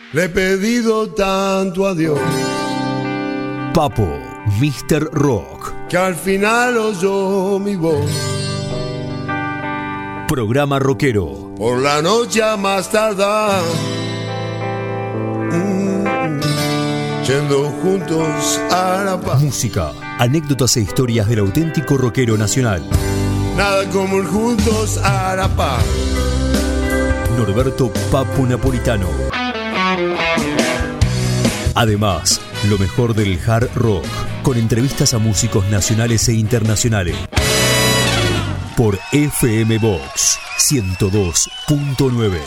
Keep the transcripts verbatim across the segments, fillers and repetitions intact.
Le he pedido tanto a Dios, Papo, míster Rock, que al final oyó mi voz. Programa rockero. Por la noche a más tardar, mm, yendo juntos a la paz. Música, anécdotas e historias del auténtico rockero nacional. Nada como ir juntos a la paz. Norberto Papo Napolitano. Además, lo mejor del hard rock, con entrevistas a músicos nacionales e internacionales. Por F M Vox ciento dos punto nueve.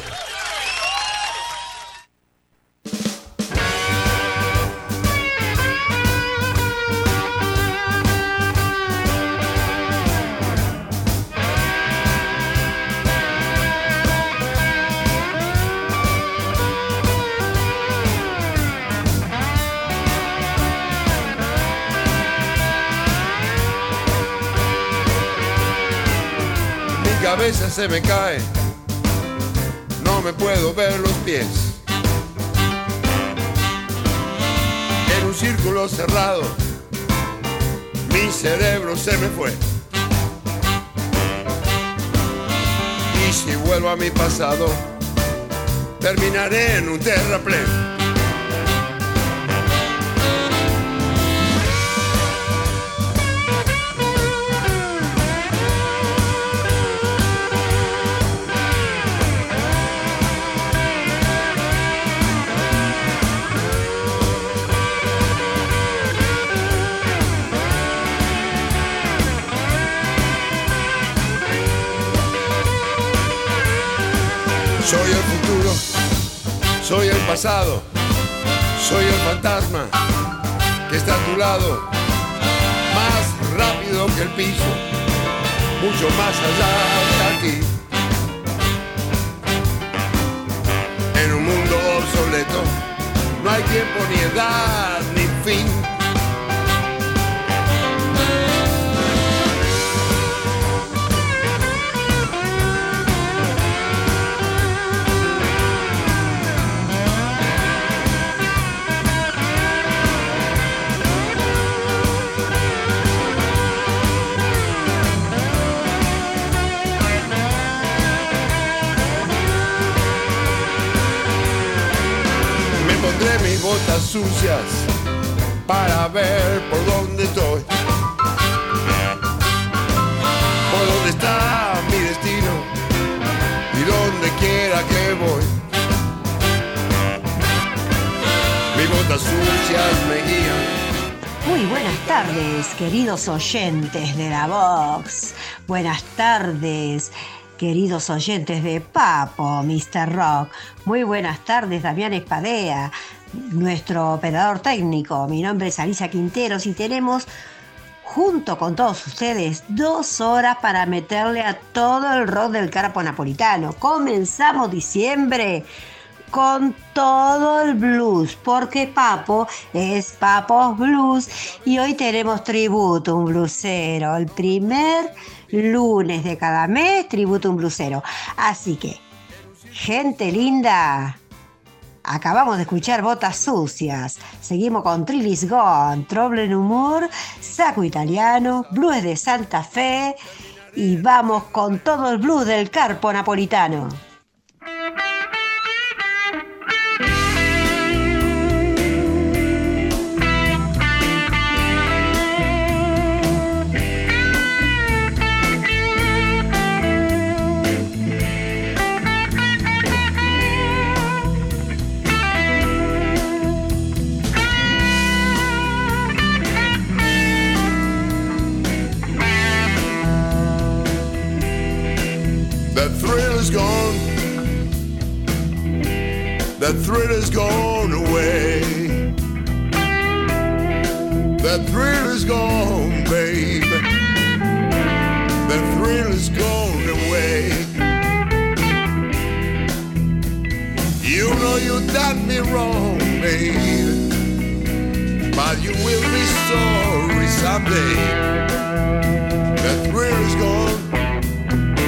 Mi cabeza se me cae, no me puedo ver los pies. En un círculo cerrado, mi cerebro se me fue. Y si vuelvo a mi pasado, terminaré en un terraplén. Soy el futuro, soy el pasado, soy el fantasma que está a tu lado, más rápido que el piso, mucho más allá de aquí. En un mundo obsoleto, no hay tiempo ni edad ni fin. Mis botas sucias para ver por dónde estoy, por dónde está mi destino y donde quiera que voy. Mis botas sucias me guían. Muy buenas tardes, queridos oyentes de la Vox. Buenas tardes, queridos oyentes de Papo, míster Rock. Muy buenas tardes, Damián Espadea, nuestro operador técnico. Mi nombre es Alicia Quinteros y tenemos, junto con todos ustedes, dos horas para meterle a todo el rock del Carpo Napolitano. Comenzamos diciembre con todo el blues, porque Papo es Papo's Blues y hoy tenemos tributo, un blusero. El primer lunes de cada mes, tributo a un blusero. Así que, gente linda, acabamos de escuchar Botas Sucias. Seguimos con Trillis Gone, Trouble en Humor, Saco Italiano, Blues de Santa Fe y vamos con todo el blues del Carpo Napolitano. Gone. That thrill is gone away. That thrill is gone, babe. That thrill is gone away. You know you done me wrong, babe, but you will be sorry someday. That thrill is gone.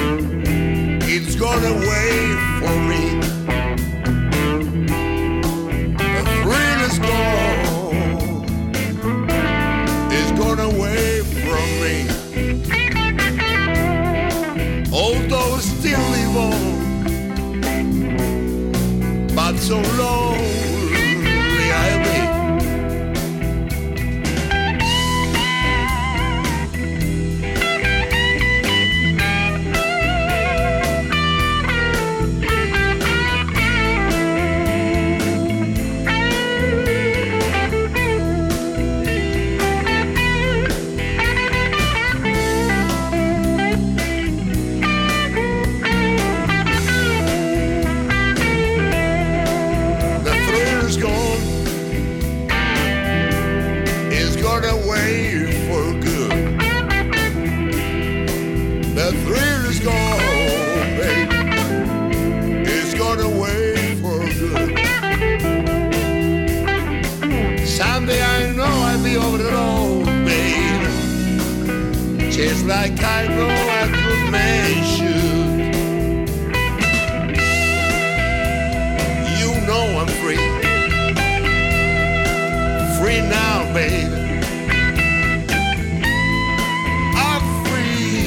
It's gone away for me. but so lonely I'll be. Just like I know a good man should. You know I'm free. Free now, baby. I'm free.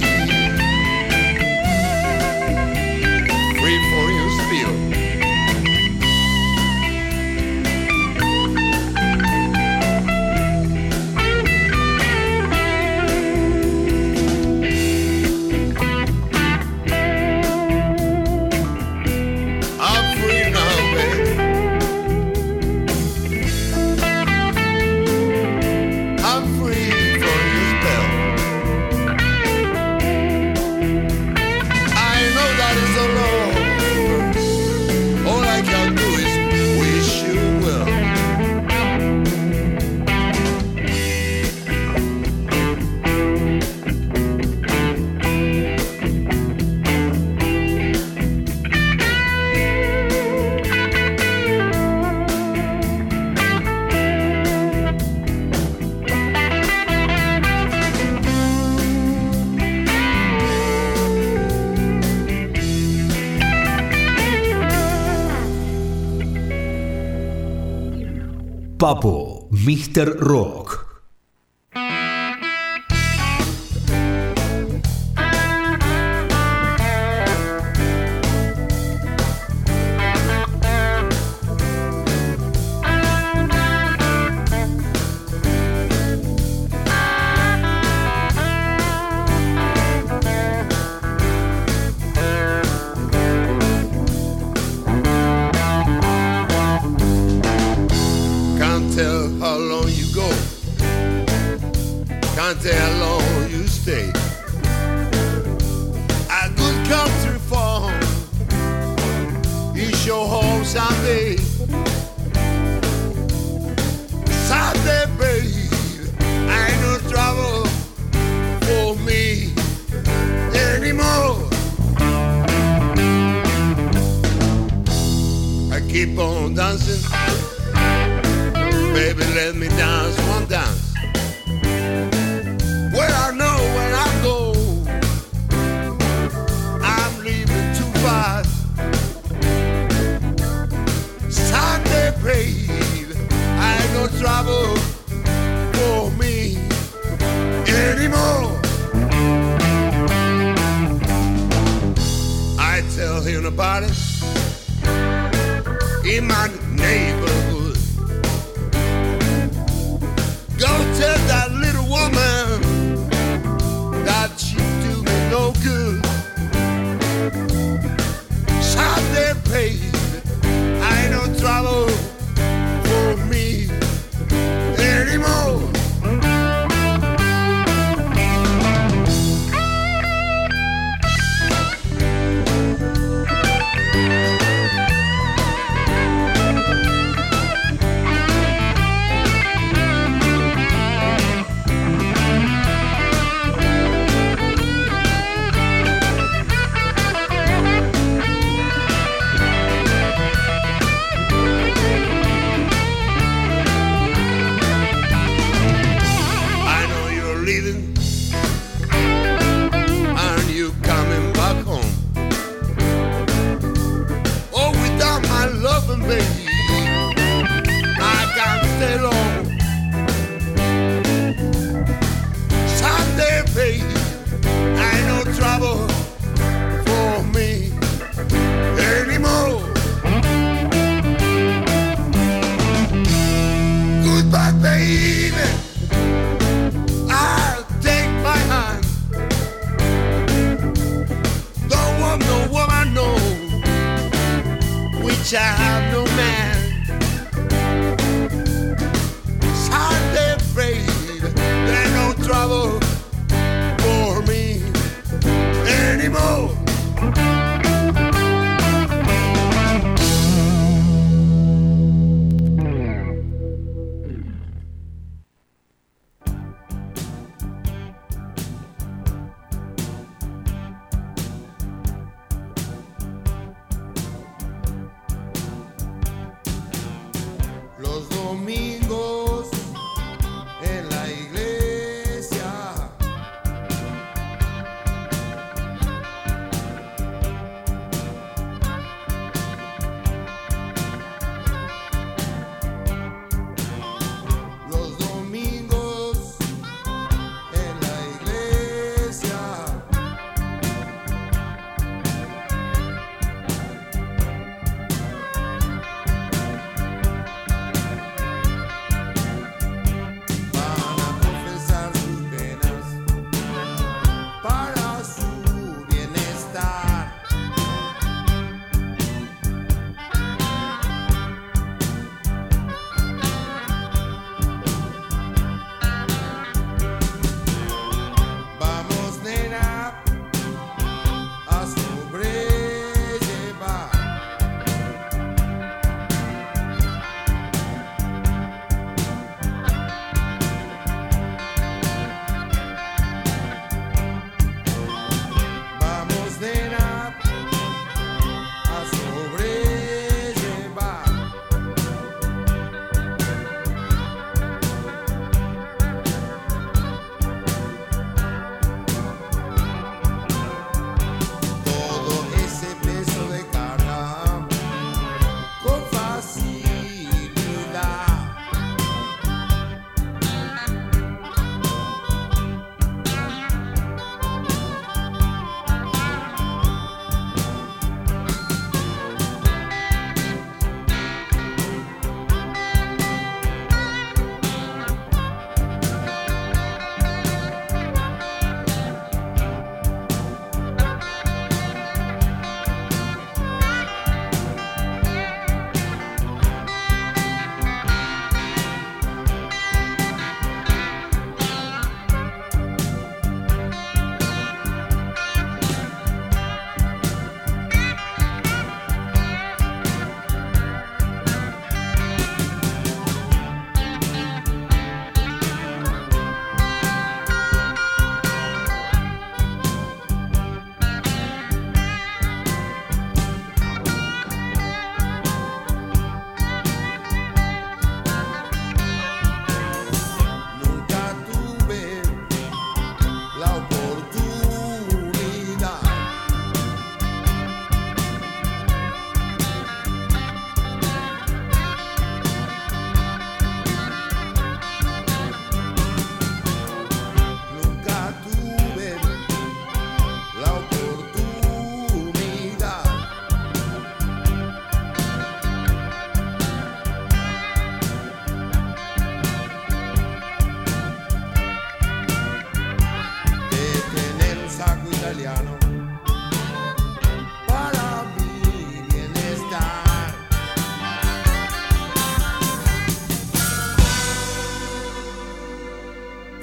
Free for you still. Papo, míster Rock. Keep on dancing, baby, let me dance one dance. Well, I know when I go, I'm leaving too fast. Sunday, baby, I ain't no trouble for me anymore. I tell him about it in my neighborhood. Go tell that little woman that she do me no good. Sunday, baby, I ain't no trouble for me anymore.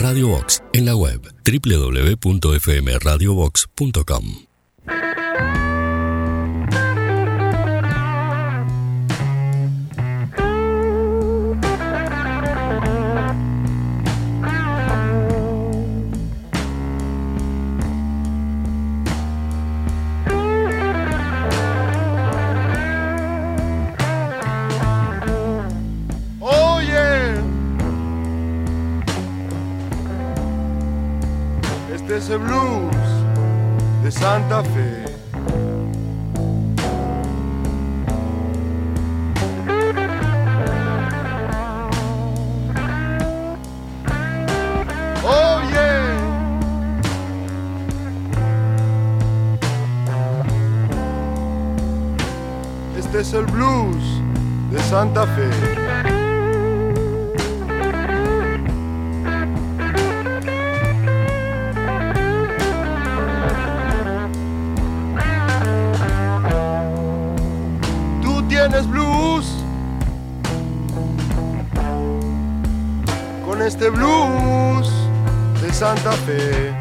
Radio Box en la web doble u doble u doble u punto f m radio box punto com. Ese blues de Santa Fe. Oh yeah. Este es el blues de Santa Fe. Tienes blues con este blues de Santa Fe.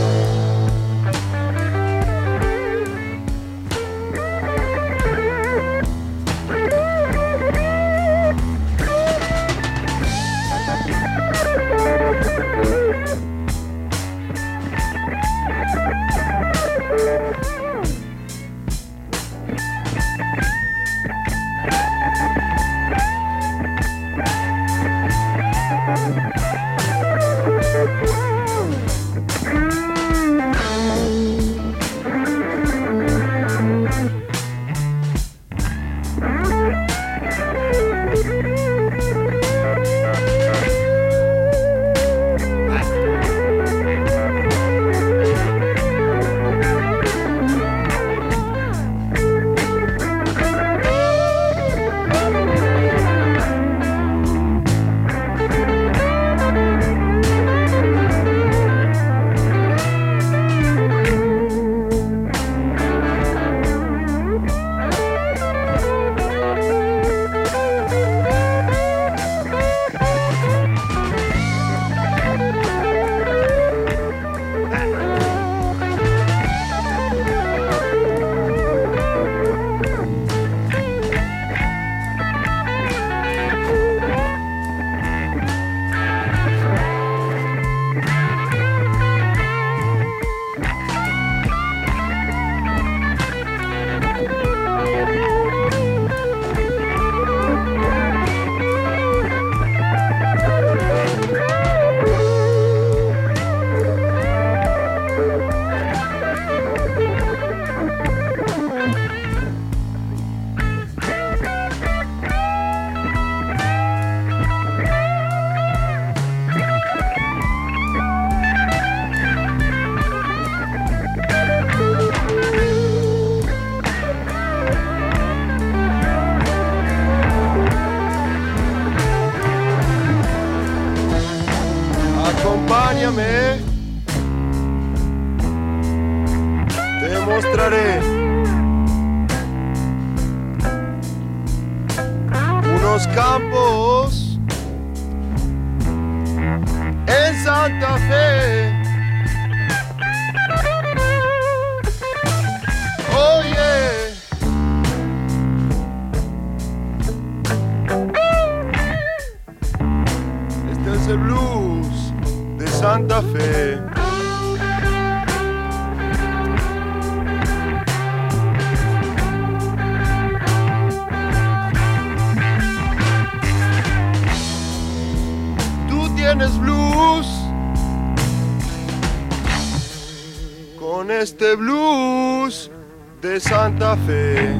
Acompáñame, te mostraré unos campos en Santa Fe. Oye, este es el blues de Santa Fe. Tú tienes blues con este blues de Santa Fe.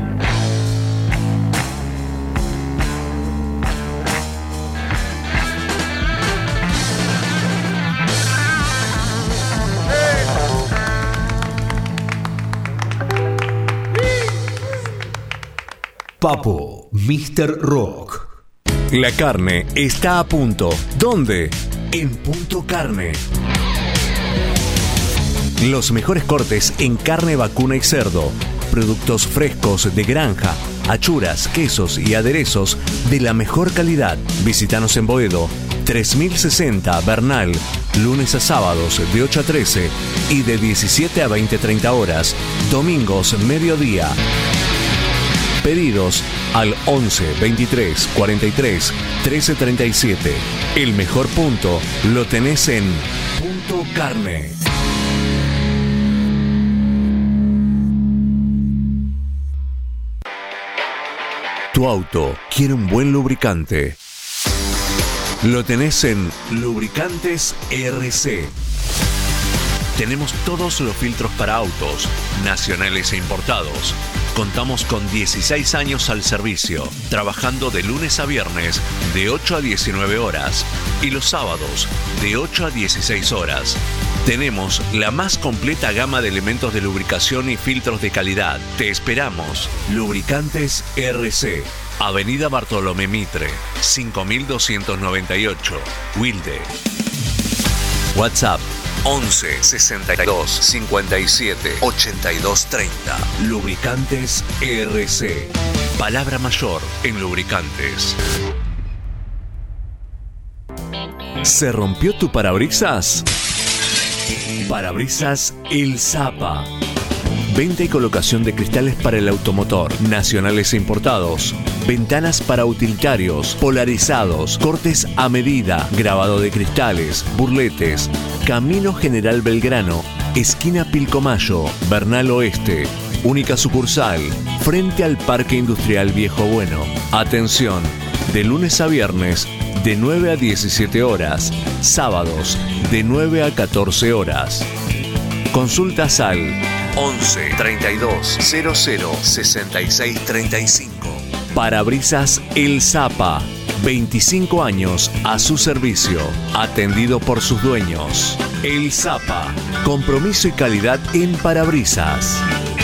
Papo, míster Rock. La carne está a punto. ¿Dónde? En Punto Carne. Los mejores cortes en carne vacuna y cerdo. Productos frescos de granja, achuras, quesos y aderezos de la mejor calidad. Visítanos en Boedo, tres mil sesenta Bernal, lunes a sábados de ocho a trece y de diecisiete a veinte treinta horas, domingos mediodía. Pedidos al once veintitrés cuarenta y tres trece treinta y siete. El mejor punto lo tenés en Punto Carne. Tu auto quiere un buen lubricante. Lo tenés en Lubricantes R C. Tenemos todos los filtros para autos, nacionales e importados. Contamos con dieciséis años al servicio, trabajando de lunes a viernes de ocho a diecinueve horas y los sábados de ocho a dieciséis horas. Tenemos la más completa gama de elementos de lubricación y filtros de calidad. Te esperamos. Lubricantes R C. Avenida Bartolomé Mitre, cinco mil doscientos noventa y ocho, Wilde. WhatsApp once sesenta y dos cincuenta y siete ochenta y dos treinta. Lubricantes R C. Palabra mayor en lubricantes. ¿Se rompió tu parabrisas? Parabrisas El Zapa. Venta y colocación de cristales para el automotor, nacionales e importados. Ventanas para utilitarios, polarizados, cortes a medida, grabado de cristales, burletes. Camino General Belgrano, esquina Pilcomayo, Bernal Oeste. Única sucursal, frente al Parque Industrial Viejo Bueno. Atención, de lunes a viernes, de nueve a diecisiete horas. Sábados, de nueve a catorce horas. Consultas al once treinta y dos cero cero sesenta y seis treinta y cinco. Parabrisas El Zapa. veinticinco años a su servicio. Atendido por sus dueños. El Zapa. Compromiso y calidad en parabrisas.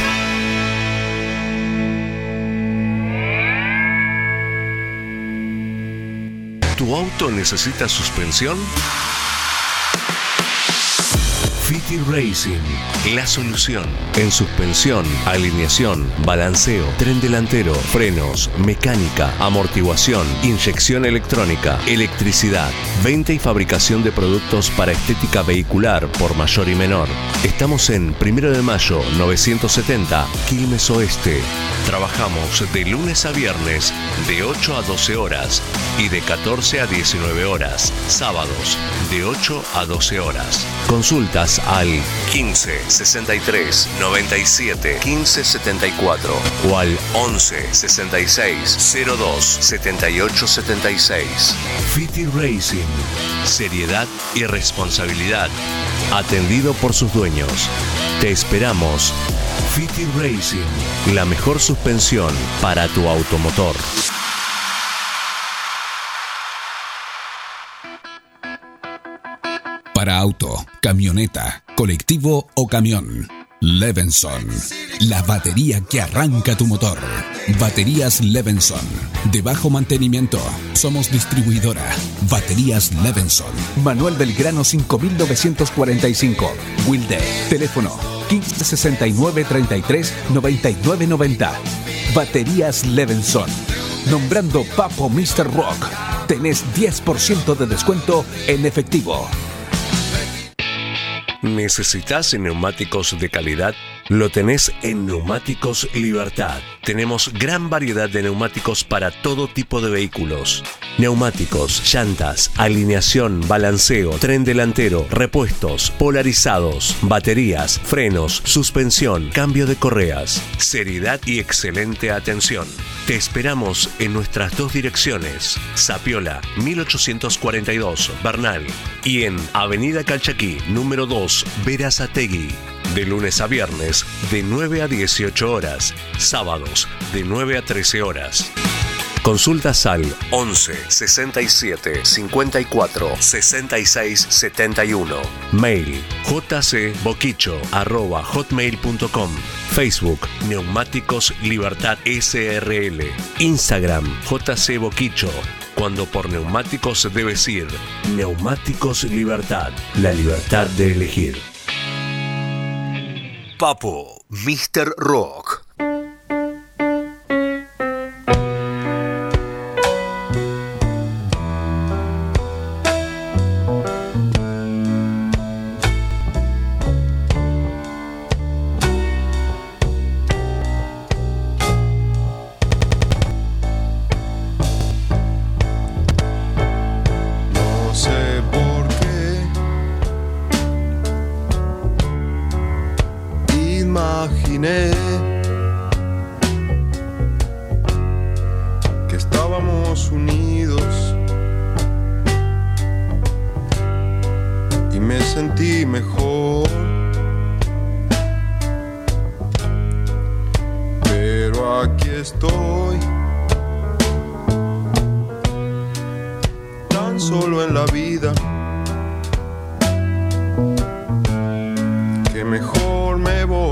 ¿Tu auto necesita suspensión? Fiti Racing, la solución en suspensión, alineación, balanceo, tren delantero, frenos, mecánica, amortiguación, inyección electrónica, electricidad, venta y fabricación de productos para estética vehicular por mayor y menor. Estamos en Primero de Mayo novecientos setenta, Quilmes Oeste. Trabajamos de lunes a viernes de ocho a doce horas y de catorce a diecinueve horas, sábados de ocho a doce horas. Consultas al quince sesenta y tres noventa y siete quince setenta y cuatro o al once sesenta y seis cero dos setenta y ocho setenta y seis. Fiti Racing, seriedad y responsabilidad, atendido por sus dueños. Te esperamos. Fiti Racing, la mejor suspensión para tu automotor. Para auto, camioneta, colectivo o camión. Levenson, la batería que arranca tu motor. Baterías Levenson, de bajo mantenimiento. Somos distribuidora. Baterías Levenson. Manuel Belgrano cinco mil novecientos cuarenta y cinco, Wilde. Teléfono quince sesenta y nueve treinta y tres noventa y nueve noventa. Baterías Levenson. Nombrando Papo mister Rock, tenés diez por ciento de descuento en efectivo. ¿Necesitas neumáticos de calidad? Lo tenés en Neumáticos Libertad. Tenemos gran variedad de neumáticos para todo tipo de vehículos. Neumáticos, llantas, alineación, balanceo, tren delantero, repuestos, polarizados, baterías, frenos, suspensión, cambio de correas. Seriedad y excelente atención. Te esperamos en nuestras dos direcciones. Sapiola, mil ochocientos cuarenta y dos, Bernal. Y en Avenida Calchaquí, número dos, Berazategui. De lunes a viernes, de nueve a dieciocho horas. Sábados, de nueve a trece horas. Consultas al once sesenta y siete cincuenta y cuatro sesenta y seis setenta y uno. Mail jcboquicho arroba hotmail punto com. Facebook Neumáticos Libertad S R L. Instagram jcboquicho. Cuando por neumáticos debes ir. Neumáticos Libertad. La libertad de elegir. Papo mister Rock. sentí mejor. Pero aquí estoy, tan solo en la vida, que mejor me voy.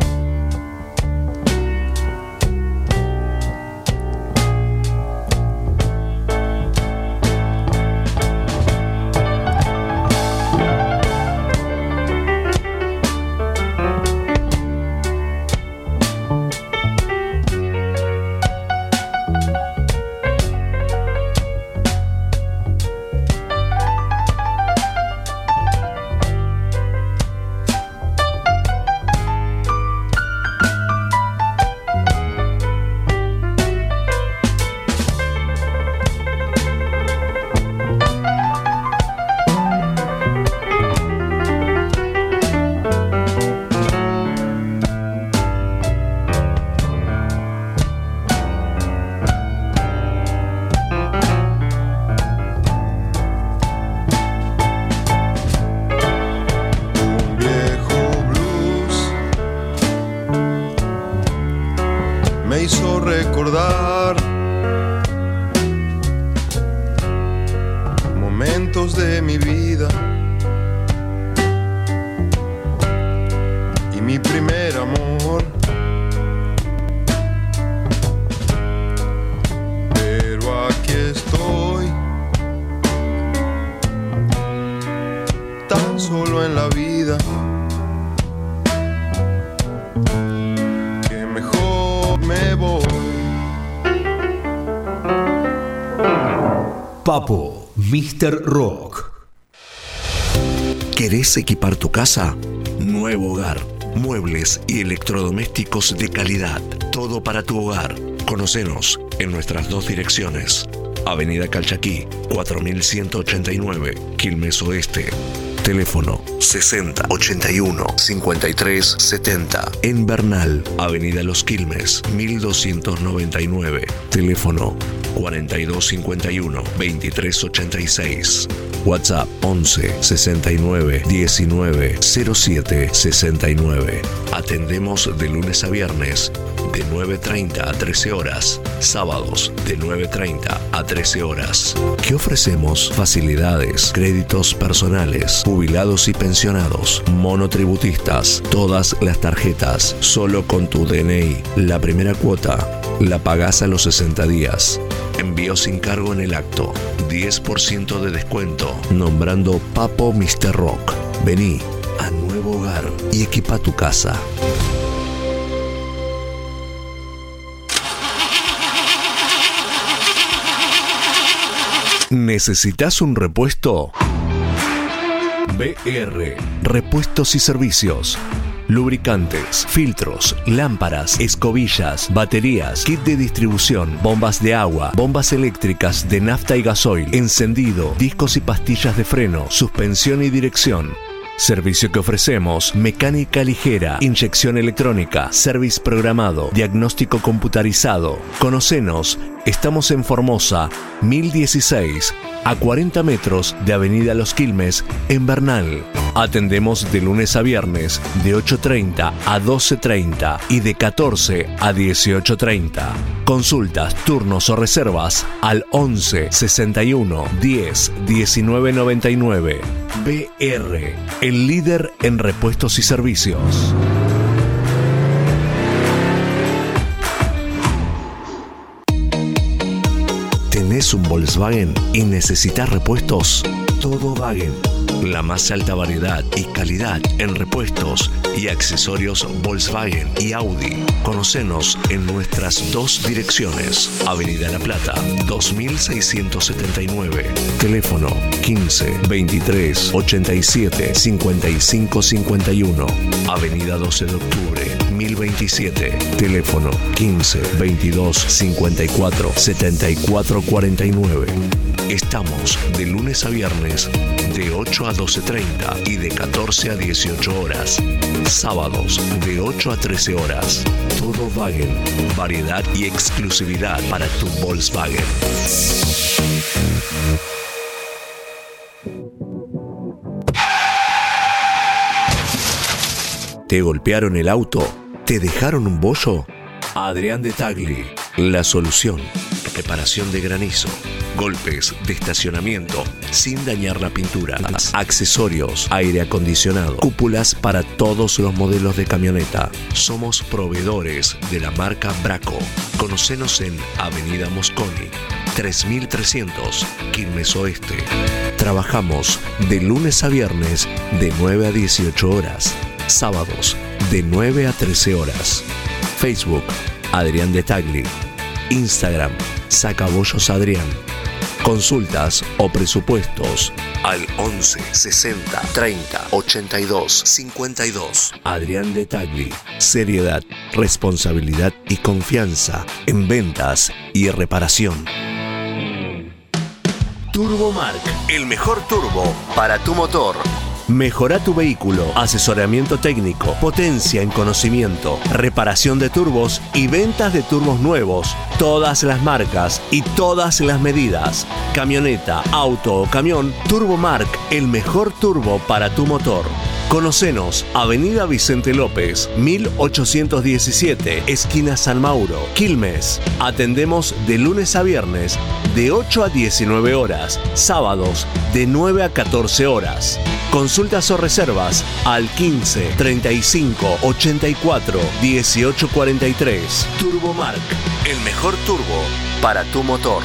Papo, míster Rock. ¿Querés equipar tu casa? Nuevo Hogar. Muebles y electrodomésticos de calidad. Todo para tu hogar. Conócenos en nuestras dos direcciones. Avenida Calchaquí, cuatro mil ciento ochenta y nueve, Quilmes Oeste. Teléfono sesenta, ochenta y uno, cincuenta y tres, setenta. En Bernal, Avenida Los Quilmes, mil doscientos noventa y nueve. Teléfono cuarenta y dos cincuenta y uno, veintitrés ochenta y seis. WhatsApp once, sesenta y nueve, diecinueve, cero siete, sesenta y nueve. Atendemos de lunes a viernes de nueve treinta a trece horas, sábados de nueve treinta a trece horas. ¿Qué ofrecemos? Facilidades, créditos personales, jubilados y pensionados, monotributistas, todas las tarjetas, solo con tu D N I. La primera cuota la pagás a los sesenta días. Envío sin cargo en el acto. diez por ciento de descuento nombrando Papo míster Rock. Vení a Nuevo Hogar y equipa tu casa. ¿Necesitas un repuesto? B R Repuestos y Servicios. Lubricantes, filtros, lámparas, escobillas, baterías, kit de distribución, bombas de agua, bombas eléctricas de nafta y gasoil, encendido, discos y pastillas de freno, suspensión y dirección. Servicio que ofrecemos: mecánica ligera, inyección electrónica, service programado, diagnóstico computarizado. Conocenos, estamos en Formosa, mil dieciséis, a cuarenta metros de Avenida Los Quilmes, en Bernal. Atendemos de lunes a viernes de ocho treinta a doce treinta y de catorce a dieciocho treinta. Consultas, turnos o reservas al once, sesenta y uno, diez, diecinueve noventa y nueve. B R, el líder en repuestos y servicios. ¿Tenés un Volkswagen y necesitas repuestos? Todo Wagen. La más alta variedad y calidad en repuestos y accesorios Volkswagen y Audi. Conocenos en nuestras dos direcciones. Avenida La Plata, dos mil seiscientos setenta y nueve. Teléfono quince, veintitrés, ochenta y siete, cincuenta y cinco cincuenta y uno. Avenida doce de octubre, mil veintisiete. Teléfono quince, veintidós, cincuenta y cuatro, setenta y cuatro cuarenta y nueve. Estamos de lunes a viernes de ocho a doce treinta y de catorce a dieciocho horas. Sábados de ocho a trece horas. Todo Wagen. Variedad y exclusividad para tu Volkswagen. ¿Te golpearon el auto? ¿Te dejaron un bollo? Adrián de Tagli, la solución. Reparación de granizo, golpes de estacionamiento sin dañar la pintura, accesorios, aire acondicionado, cúpulas para todos los modelos de camioneta. Somos proveedores de la marca Braco. Conocenos en Avenida Mosconi, tres mil trescientos, Quilmes Oeste. Trabajamos de lunes a viernes de nueve a dieciocho horas, sábados de nueve a trece horas. Facebook, Adrián de Tagli. Instagram, Sacabollos Adrián. Consultas o presupuestos al once sesenta treinta ochenta y dos cincuenta y dos. Adrián de Tagli. Seriedad, responsabilidad y confianza en ventas y reparación. Turbomark, el mejor turbo para tu motor. Mejora tu vehículo, asesoramiento técnico, potencia en conocimiento, reparación de turbos y ventas de turbos nuevos. Todas las marcas y todas las medidas. Camioneta, auto o camión, Turbomark, el mejor turbo para tu motor. Conocenos, Avenida Vicente López, mil ochocientos diecisiete, esquina San Mauro, Quilmes. Atendemos de lunes a viernes, de ocho a diecinueve horas, sábados de nueve a catorce horas. Consultas o reservas al quince treinta y cinco ochenta y cuatro dieciocho cuarenta y tres. Turbomark, el mejor turbo para tu motor.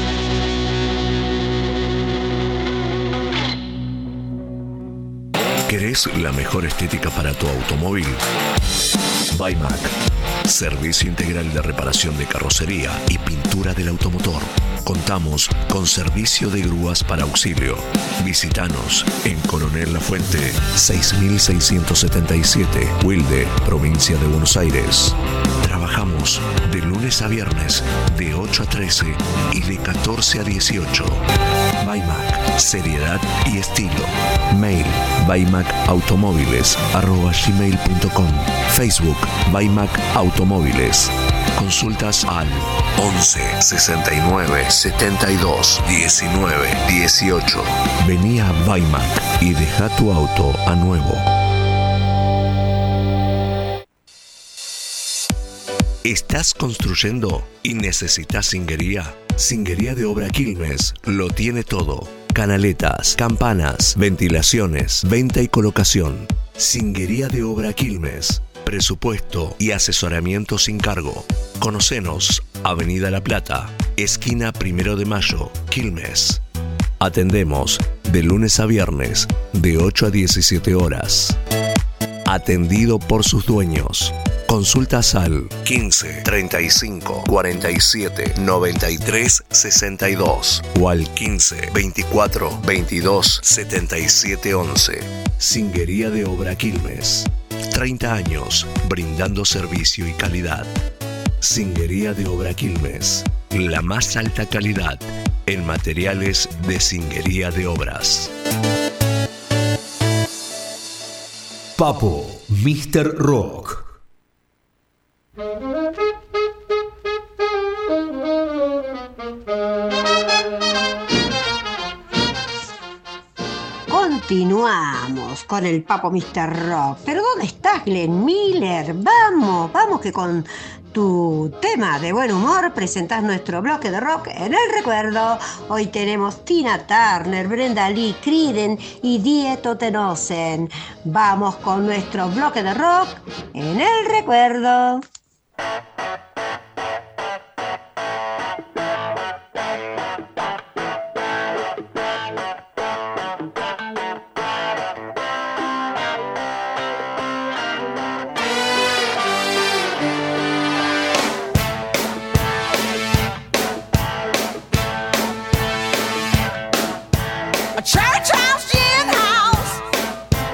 ¿Querés la mejor estética para tu automóvil? Baimac. Servicio integral de reparación de carrocería y pintura del automotor. Contamos con servicio de grúas para auxilio. Visítanos en Coronel Lafuente, seis mil seiscientos setenta y siete, Wilde, provincia de Buenos Aires. Trabajamos de lunes a viernes de ocho a trece y de catorce a dieciocho. Baimac, seriedad y estilo. Mail baimacautomóviles arroba gmail punto com. Facebook Baimac Automóviles. Consultas al once sesenta y nueve setenta y dos diecinueve dieciocho. Vení a Baimac y deja tu auto a nuevo. ¿Estás construyendo y necesitas singuería? Singuería de Obra Quilmes lo tiene todo. Canaletas, campanas, ventilaciones, venta y colocación. Singuería de Obra Quilmes. Presupuesto y asesoramiento sin cargo. Conocenos, Avenida La Plata, esquina Primero de Mayo, Quilmes. Atendemos de lunes a viernes, de ocho a diecisiete horas. Atendido por sus dueños. Consultas al quince treinta y cinco cuarenta y siete noventa y tres sesenta y dos o al quince veinticuatro veintidós setenta y siete once. Singuería de Obra Quilmes. treinta años brindando servicio y calidad. Singuería de Obra Quilmes. La más alta calidad en materiales de singuería de obras. Papo, míster Rock. Continuamos con el Papo míster Rock. ¿Pero dónde estás, Glenn Miller? Vamos, vamos que con tu tema de buen humor presentás nuestro bloque de rock en el recuerdo. Hoy tenemos Tina Turner, Brenda Lee, Creeden y Die Totenosen. Vamos con nuestro bloque de rock en el recuerdo.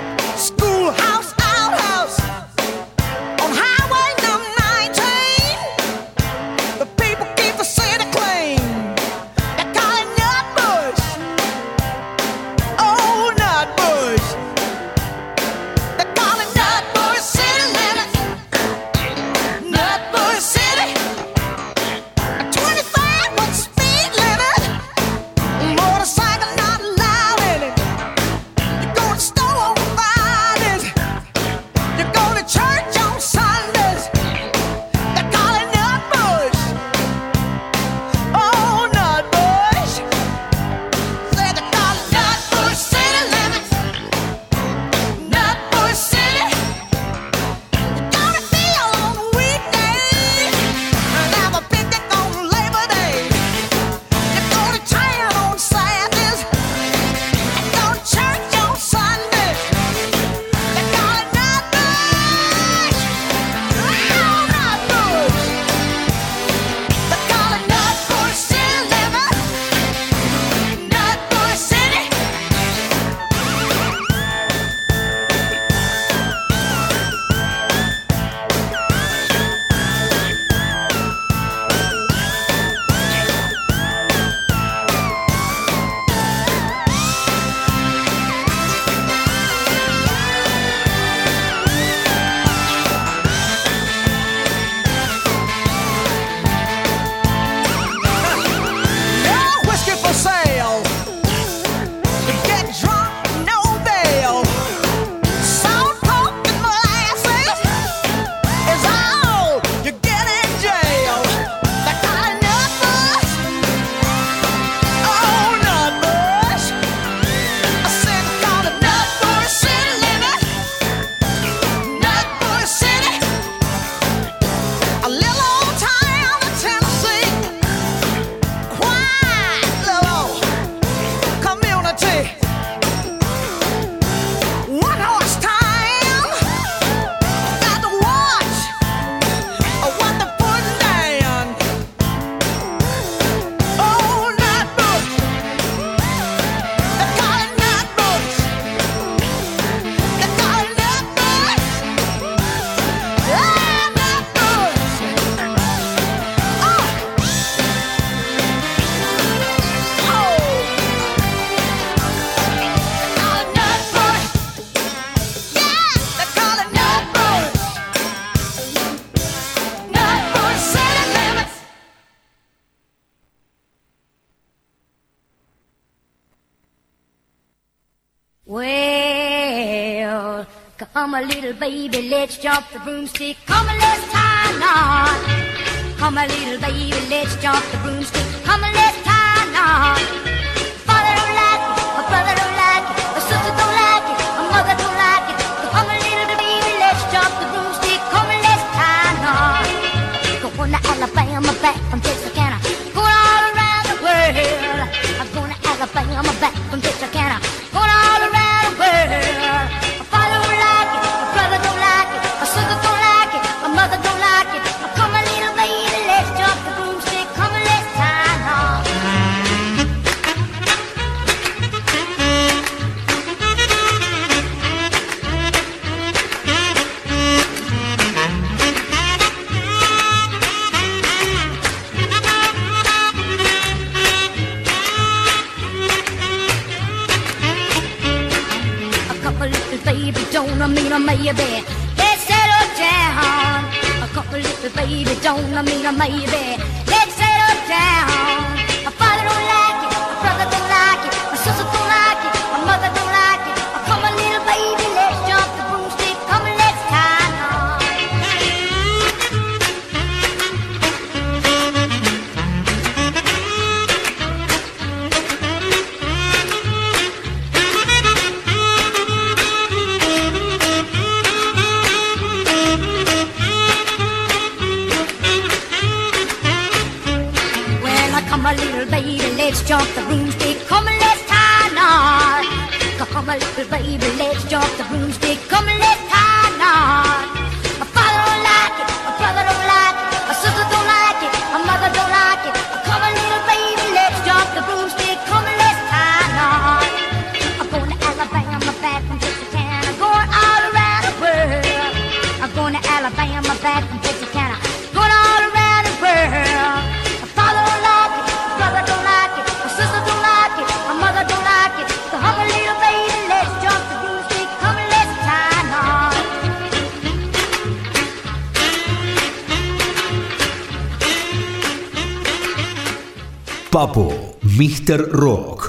Schoolhouse, outhouse, on highway number nineteen. Well, come a little baby, let's jump the broomstick. Come and let's tie a knot. Come a little baby, let's jump the broomstick. Come and let's tie a knot. Father don't like it, my brother don't like it, my sister don't like it, my mother don't like it. Come a little baby, let's jump the broomstick. Come and let's tie a knot. Going to Alabama, back from Texarkana. Going all around the world. I'm going to Alabama, back from Texarkana. Going all around the world. My father don't like it, my brother don't like it, my sister don't like it, my mother don't like it. Come a little baby, let's jump the broomstick. Come and let's tie a knot. Baby, don't I mean a maybe. Let's settle down. A couple little baby, don't I mean a maybe. Let's settle down. My father don't like it, my brother don't like it, my sister don't like it, my mother don't like it. Come on, little baby, let's jump the broomstick. Come and let's tie a knot. Come a little baby, let's jump the broomstick. Come and let's tie a knot. Come a little baby, let's jump the broomstick. Come and let's tie a knot. My father don't like it, my brother don't like it, my sister don't like it, my mother don't like it. Come a little baby, let's jump the broomstick. Come and let's tie a knot. I'm going to Alabama, back from Texarkana. I'm going all around the world. I'm going to Alabama, back from Texarkana. Going all around the world. My father don't like it, my brother don't like it, my sister don't like it, my mother don't like it. So come a little baby, let's jump the broomstick. Come and let's tie a knot. Papo, mister Rock.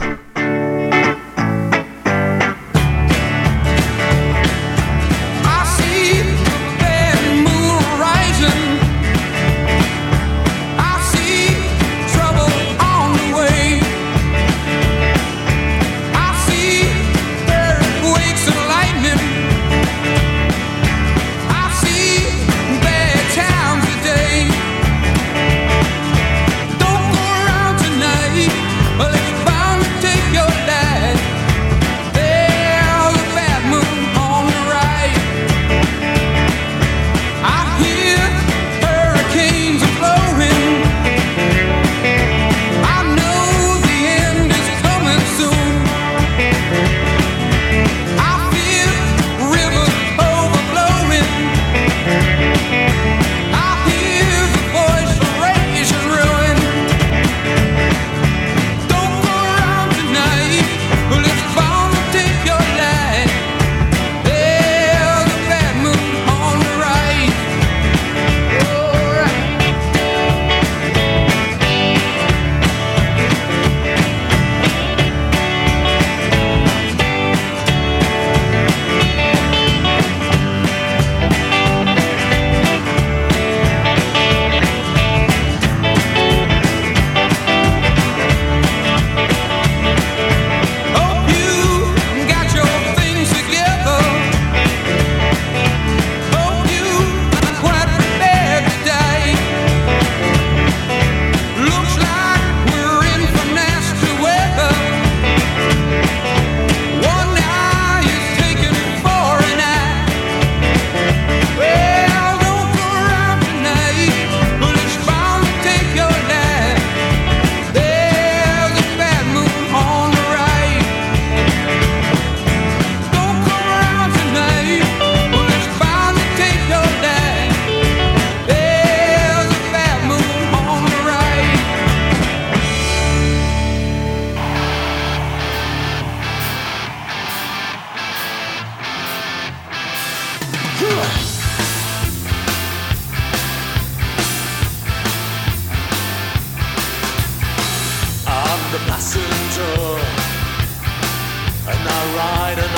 the passenger, and I ride and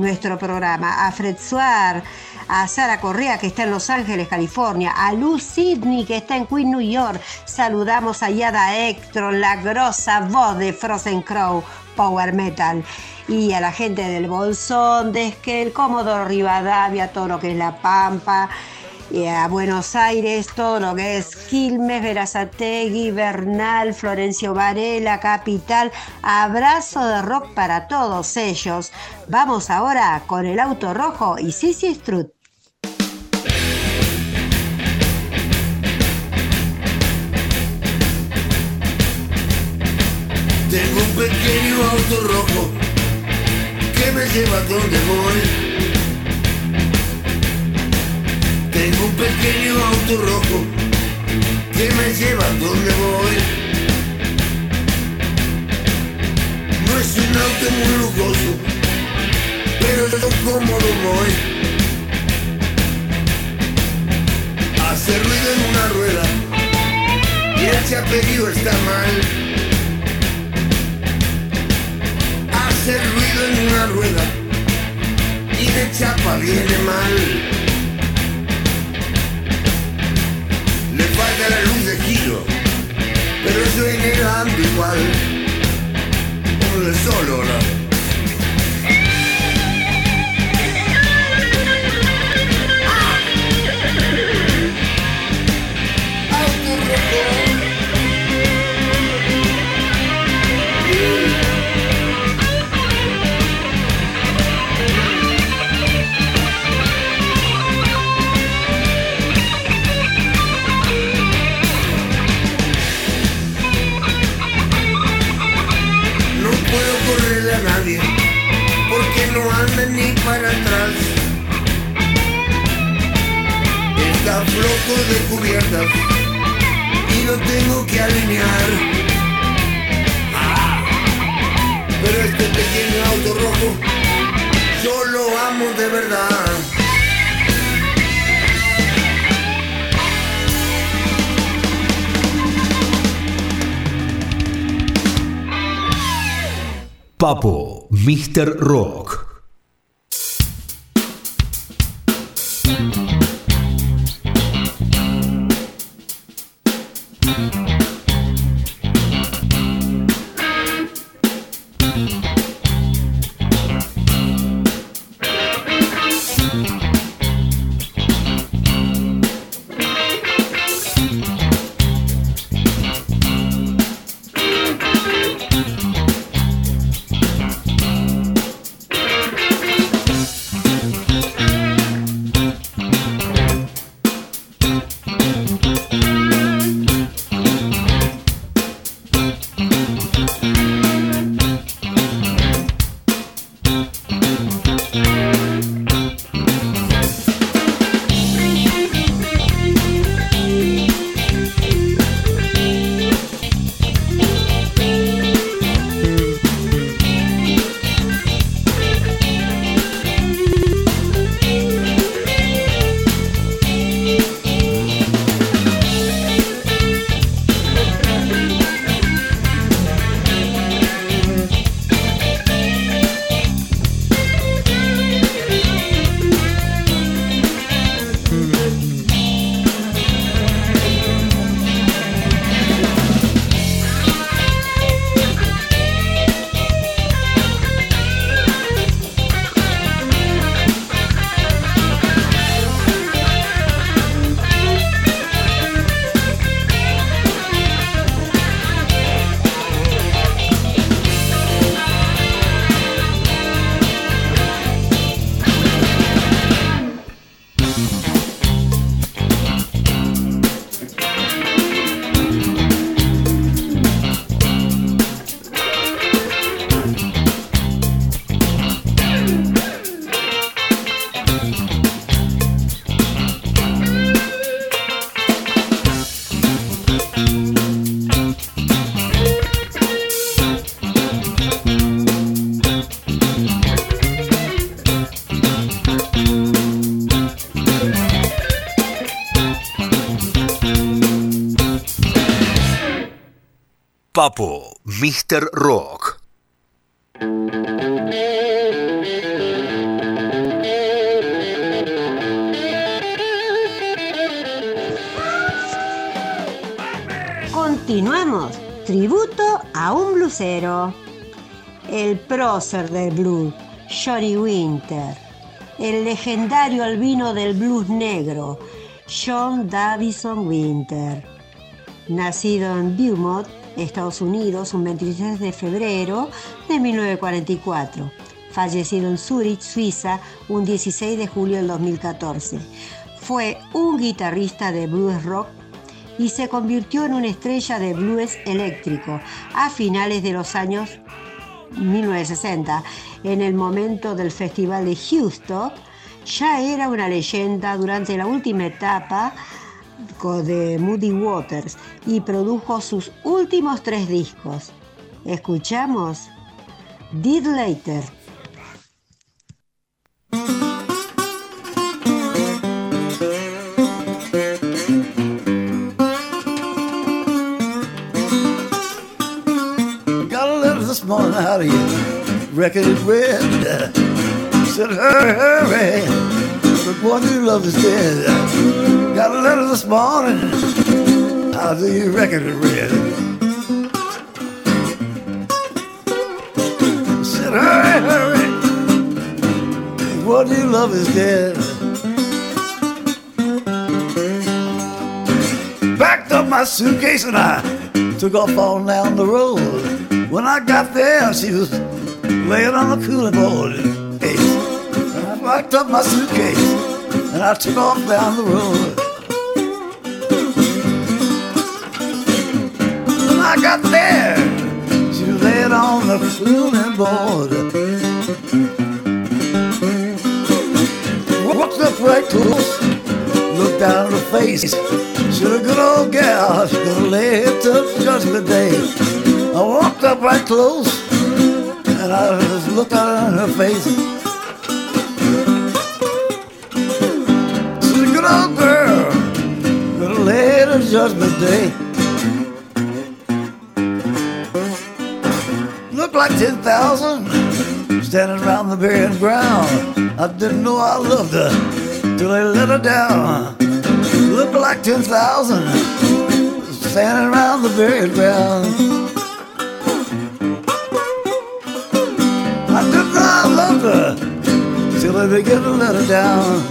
nuestro programa. A Fred Suar, a Sara Correa, que está en Los Ángeles, California, a Luz Sidney, que está en Queens, New York. Saludamos a Yada Ekstrom, la grosa voz de Frozen Crow, Power Metal. Y a la gente del Bolsón, de Esquel, Comodoro Rivadavia, todo lo que es La Pampa, y a Buenos Aires, todo lo que es Quilmes, Berazategui, Bernal, Florencio Varela, Capital. Abrazo de rock para todos ellos. Vamos ahora con El Auto Rojo y Sissy Strut. Tengo un pequeño auto rojo que me lleva donde voy. Tengo un pequeño auto rojo que me lleva donde voy. No es un auto muy lujoso, pero yo cómodo voy. Hace ruido en una rueda y el chaperío está mal. Hace ruido en una rueda y de chapa viene mal. Le falta la luz de giro, pero suena ando igual, como de solo, ¿no? Porque no anda ni para atrás. Está flojo de cubiertas y no tengo que alinear. Ah, pero este pequeño auto rojo yo lo amo de verdad. Papo, míster Rock. Papo, míster Rock. continuamos. Tributo a un blusero. El prócer del blues, Johnny Winter. El legendario albino del blues negro, John Davison Winter. Nacido en Beaumont, Estados Unidos, un veintitrés de febrero de mil novecientos cuarenta y cuatro. Fallecido en Zúrich, Suiza, un dieciséis de julio del dos mil catorce. Fue un guitarrista de blues rock y se convirtió en una estrella de blues eléctrico a finales de los años mil novecientos sesenta. En el momento del Festival de Houston, ya era una leyenda durante la última etapa de Muddy Waters y produjo sus últimos tres discos. Escuchamos Did Later. This morning out of you, record is red. Said hurry, hurry, but one you love is dead. Got a letter this morning, out of you, record is red. Said hurry, hurry, one you love is dead. Backed up my suitcase and I took off on down the road. When I got there, she was laying on the cooling board. Hey, I packed up my suitcase and I took off down the road. When I got there, she was laying on the cooling board. Walked up right close, looked down at her face. She's a good old gal, she's gonna lay it till Judgment Day. I walked up right close and I just looked out in her face. She's a good old girl, gonna lay the Judgment Day. Looked like ten thousand standing around the burying ground. I didn't know I loved her till they let her down. Looked like ten thousand standing around the burying ground. I did not love her till I began to let her down.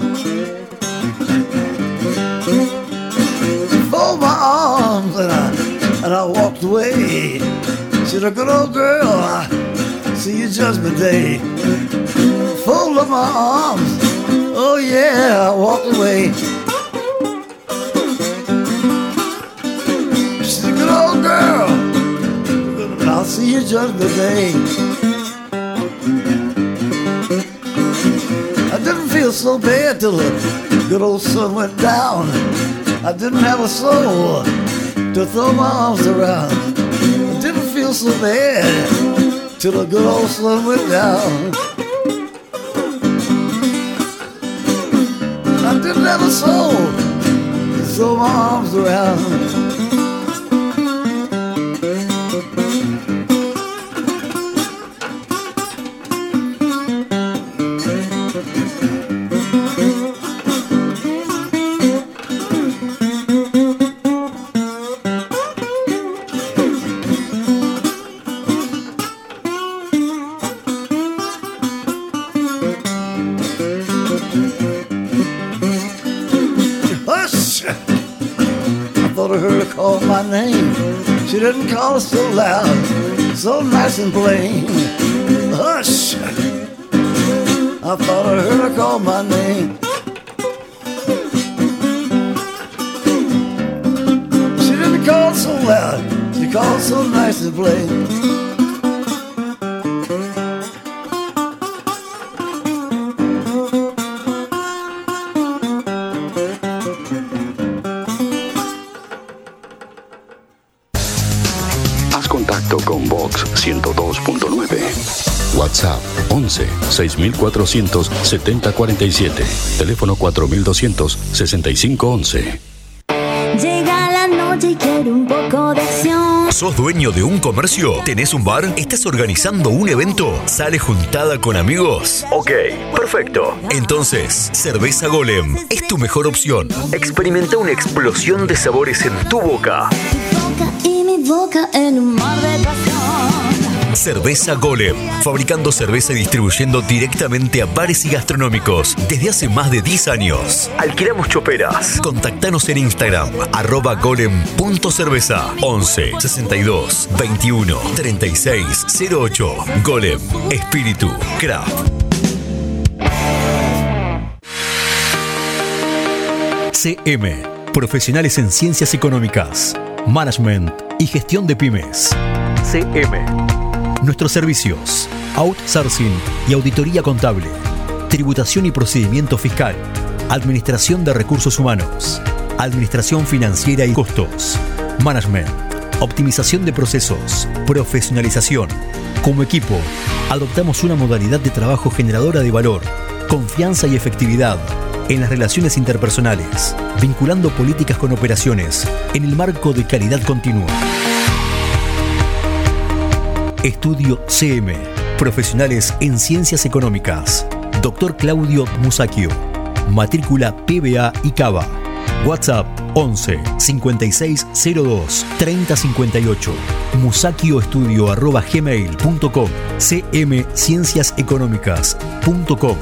Fold my arms and I, and I walked away. She's a good old girl, I see you Judgment Day. Fold up my arms, oh yeah, I walked away. She's a good old girl, I'll see you Judgment Day. I didn't feel so bad till the good old sun went down. I didn't have a soul to throw my arms around. I didn't feel so bad till the good old sun went down. I didn't have a soul to throw my arms around. She didn't call us so loud, so nice and plain. Hush! I thought I heard her call my name. She didn't call so loud, she called so nice and plain. Con Vox ciento dos punto nueve. WhatsApp once seis mil cuatrocientos setenta cuarenta y siete. Teléfono cuatro mil doscientos sesenta y cinco once. Llega la noche y quiero un poco de acción. ¿Sos dueño de un comercio? ¿Tenés un bar? ¿Estás organizando un evento? ¿Sale juntada con amigos? Ok, perfecto. Entonces, Cerveza Golem es tu mejor opción. Experimenta una explosión de sabores en tu boca. Tu boca y mi boca en un mar de pasión. Cerveza Golem, fabricando cerveza y distribuyendo directamente a bares y gastronómicos desde hace más de diez años. Alquilamos choperas. Contactanos en Instagram, arroba golem.cerveza, once sesenta y dos veintiuno treinta y seis cero ocho. Golem, espíritu, craft. C M, profesionales en ciencias económicas, management y gestión de pymes. C M. Nuestros servicios: outsourcing y auditoría contable, tributación y procedimiento fiscal, administración de recursos humanos, administración financiera y costos, management, optimización de procesos, profesionalización. Como equipo, adoptamos una modalidad de trabajo generadora de valor, confianza y efectividad en las relaciones interpersonales, vinculando políticas con operaciones en el marco de calidad continua. Estudio C M, profesionales en ciencias económicas. Doctor Claudio Musacchio, matrícula P B A y Cava. WhatsApp once cincuenta y seis cero dos treinta cincuenta y ocho. musacchioestudio arroba gmail punto com. c m ciencias económicas punto com.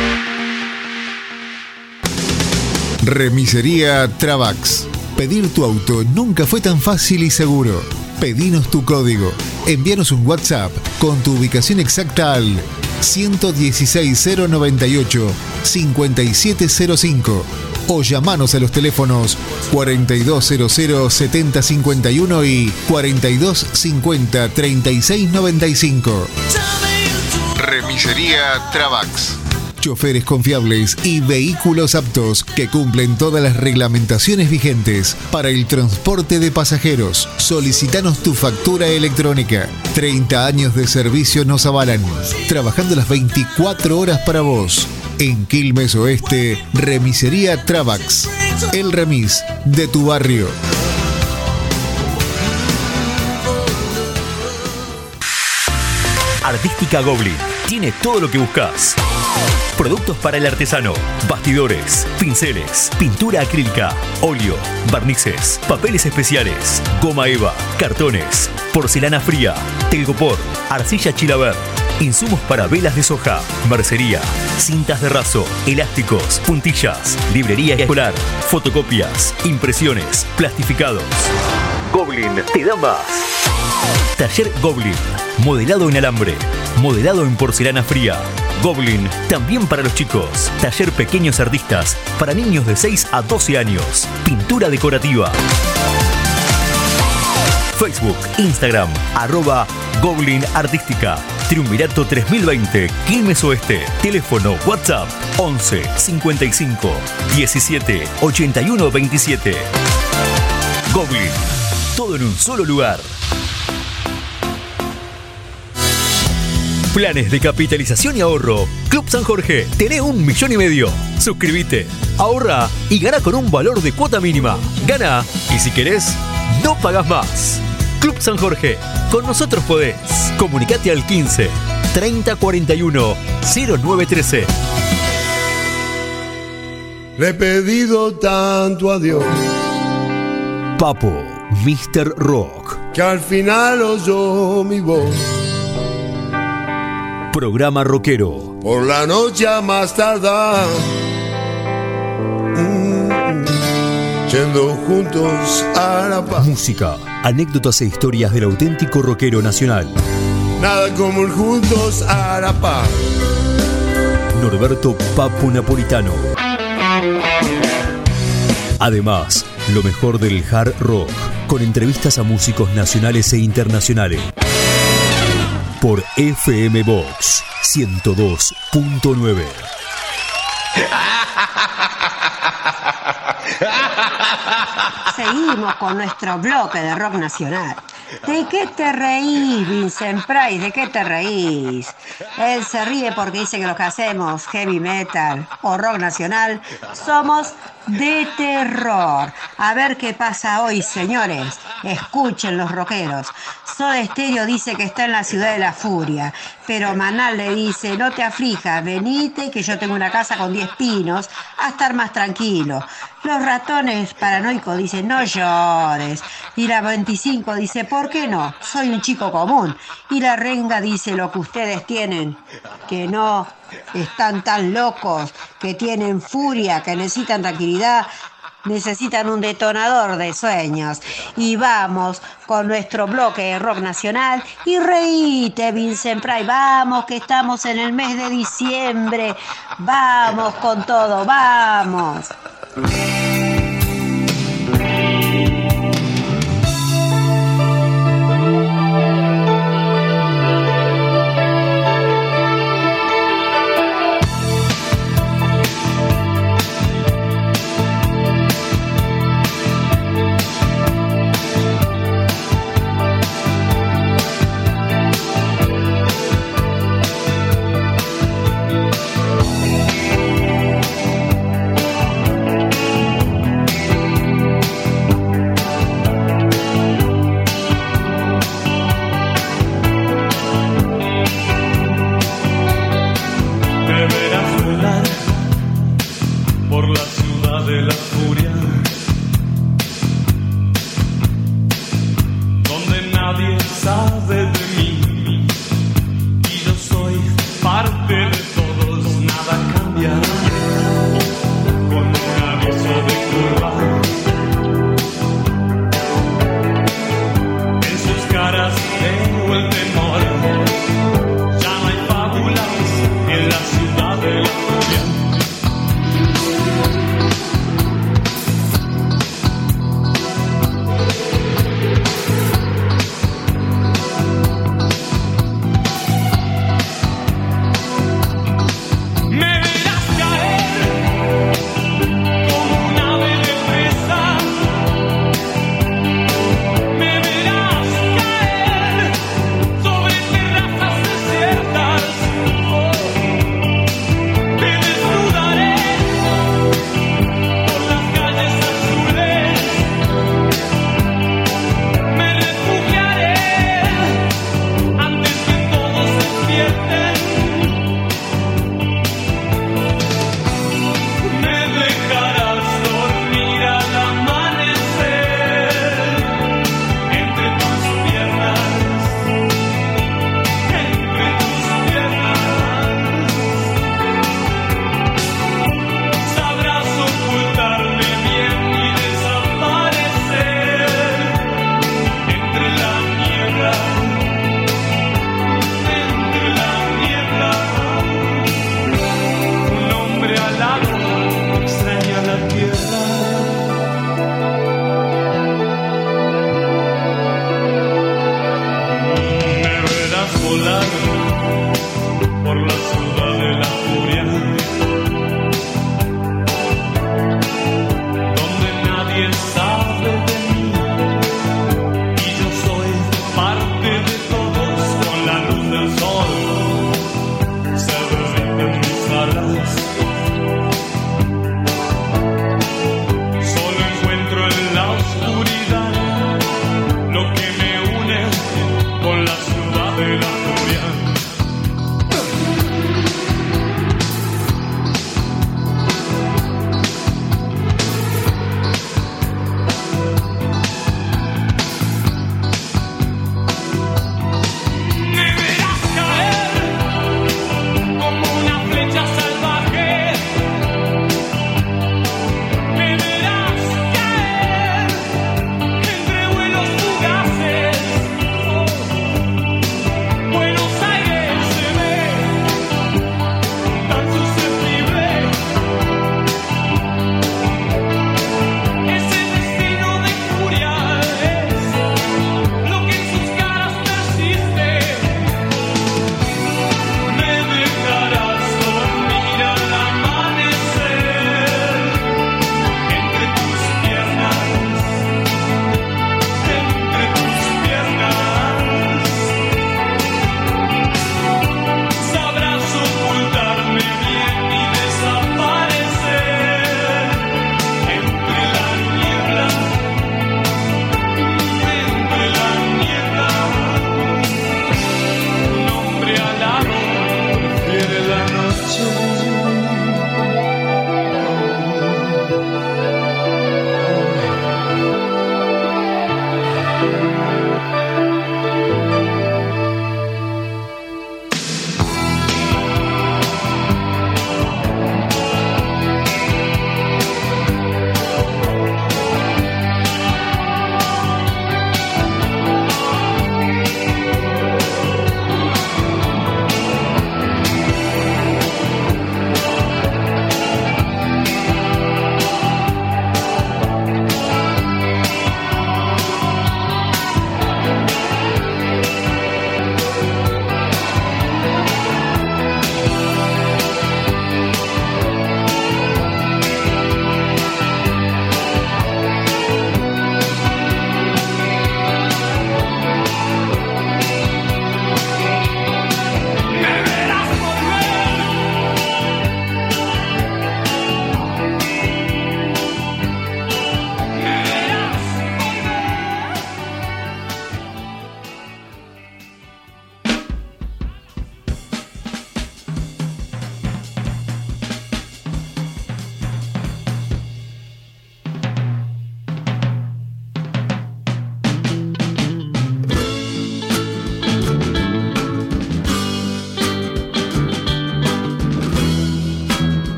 Remisería Travax. Pedir tu auto nunca fue tan fácil y seguro. Pedinos tu código. Envíanos un WhatsApp con tu ubicación exacta al ciento dieciséis cero noventa y ocho cincuenta y siete cero cinco o llamanos a los teléfonos cuarenta y dos cero cero setenta cincuenta y uno y cuarenta y dos cincuenta treinta y seis noventa y cinco. Remisería Travax. Choferes confiables y vehículos aptos que cumplen todas las reglamentaciones vigentes para el transporte de pasajeros. Solicítanos tu factura electrónica. treinta años de servicio nos avalan, trabajando las veinticuatro horas para vos. En Quilmes Oeste, Remisería Travax, el remis de tu barrio. Artística Goblin tiene todo lo que buscas. Productos para el artesano, bastidores, pinceles, pintura acrílica, óleo, barnices, papeles especiales, goma eva, cartones, porcelana fría, telgopor, arcilla chilaver, insumos para velas de soja, mercería, cintas de raso, elásticos, puntillas, librería escolar, fotocopias, impresiones, plastificados. Goblin te da más. Taller Goblin, modelado en alambre, modelado en porcelana fría. Goblin, también para los chicos. Taller Pequeños Artistas, para niños de seis a doce años. Pintura decorativa. Facebook, Instagram, arroba Goblin Artística. Triunvirato tres mil veinte, Quilmes Oeste. Teléfono WhatsApp once cincuenta y cinco diecisiete ochenta y uno veintisiete. Goblin, todo en un solo lugar. Planes de capitalización y ahorro. Club San Jorge, tenés un millón y medio. Suscríbete, ahorra y gana con un valor de cuota mínima. Gana y si querés, no pagás más. Club San Jorge, con nosotros podés. Comunicate al quince treinta cuarenta y uno cero nueve trece. Le he pedido tanto a Dios, Papo, míster Rock, que al final oyó mi voz. Programa rockero. Por la noche a más tardar, mm, yendo juntos a la paz. Música, anécdotas e historias del auténtico rockero nacional. Nada como el juntos a la paz. Norberto Papo Napolitano. Además, lo mejor del hard rock, con entrevistas a músicos nacionales e internacionales. Por F M Vox ciento dos punto nueve. Seguimos con nuestro bloque de rock nacional. ¿De qué te reís, Vincent Price? ¿De qué te reís? Él se ríe porque dice que lo que hacemos, heavy metal o rock nacional, somos de terror. A ver qué pasa hoy, señores. Escuchen los rockeros. Soda Stereo dice que está en la ciudad de la furia, pero Manal le dice, no te aflijas, venite que yo tengo una casa con diez pinos, a estar más tranquilo. Los Ratones Paranoicos dicen, no llores. Y la veinticinco dice, ¿por qué no? Soy un chico común. Y la Renga dice, lo que ustedes tienen, que no están tan locos, que tienen furia, que necesitan tranquilidad, necesitan un detonador de sueños. Y vamos con nuestro bloque de rock nacional. Y reíte, Vincent Price, vamos que estamos en el mes de diciembre. Vamos con todo, vamos.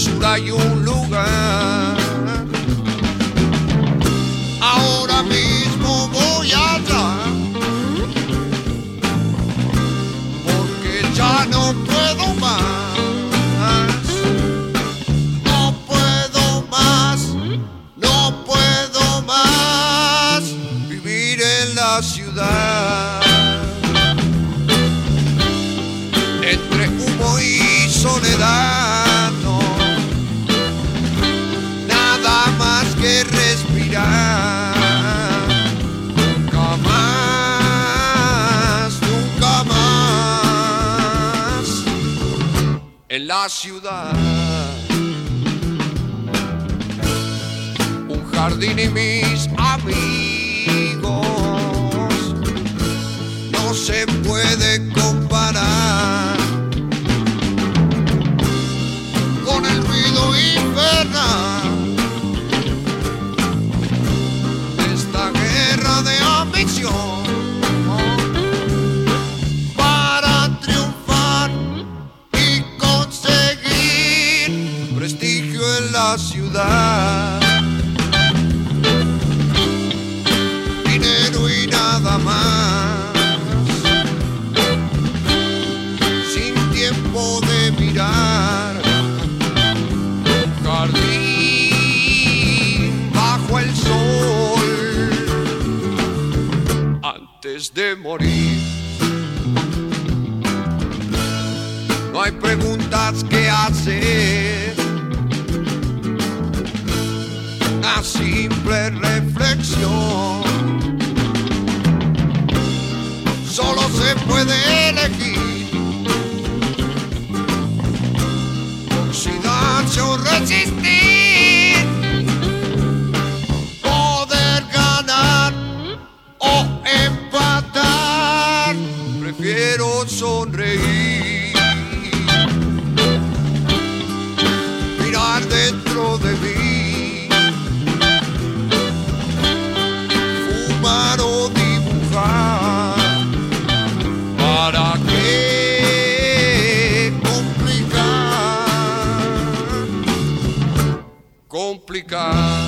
sur hay un lugar. Ahora mismo voy allá, porque ya no puedo más. No puedo más, no puedo más vivir en la ciudad. Entre humo y soledad, no, nada más que respirar. Nunca más, nunca más en la ciudad. Un jardín y mis amigos no se puede comparar con el ruido infernal de esta guerra de ambición para triunfar y conseguir prestigio en la ciudad. Dinero y nada más, sin tiempo de mirar. Jardín bajo el sol antes de morir. No hay preguntas que hacer, una simple reflexión. Solo se puede elegir oxidarse o resistir, poder ganar o empatar. Prefiero sonreír, mirar dentro de mí, fumar o dibujar. ¿Para qué complicar? Complicar.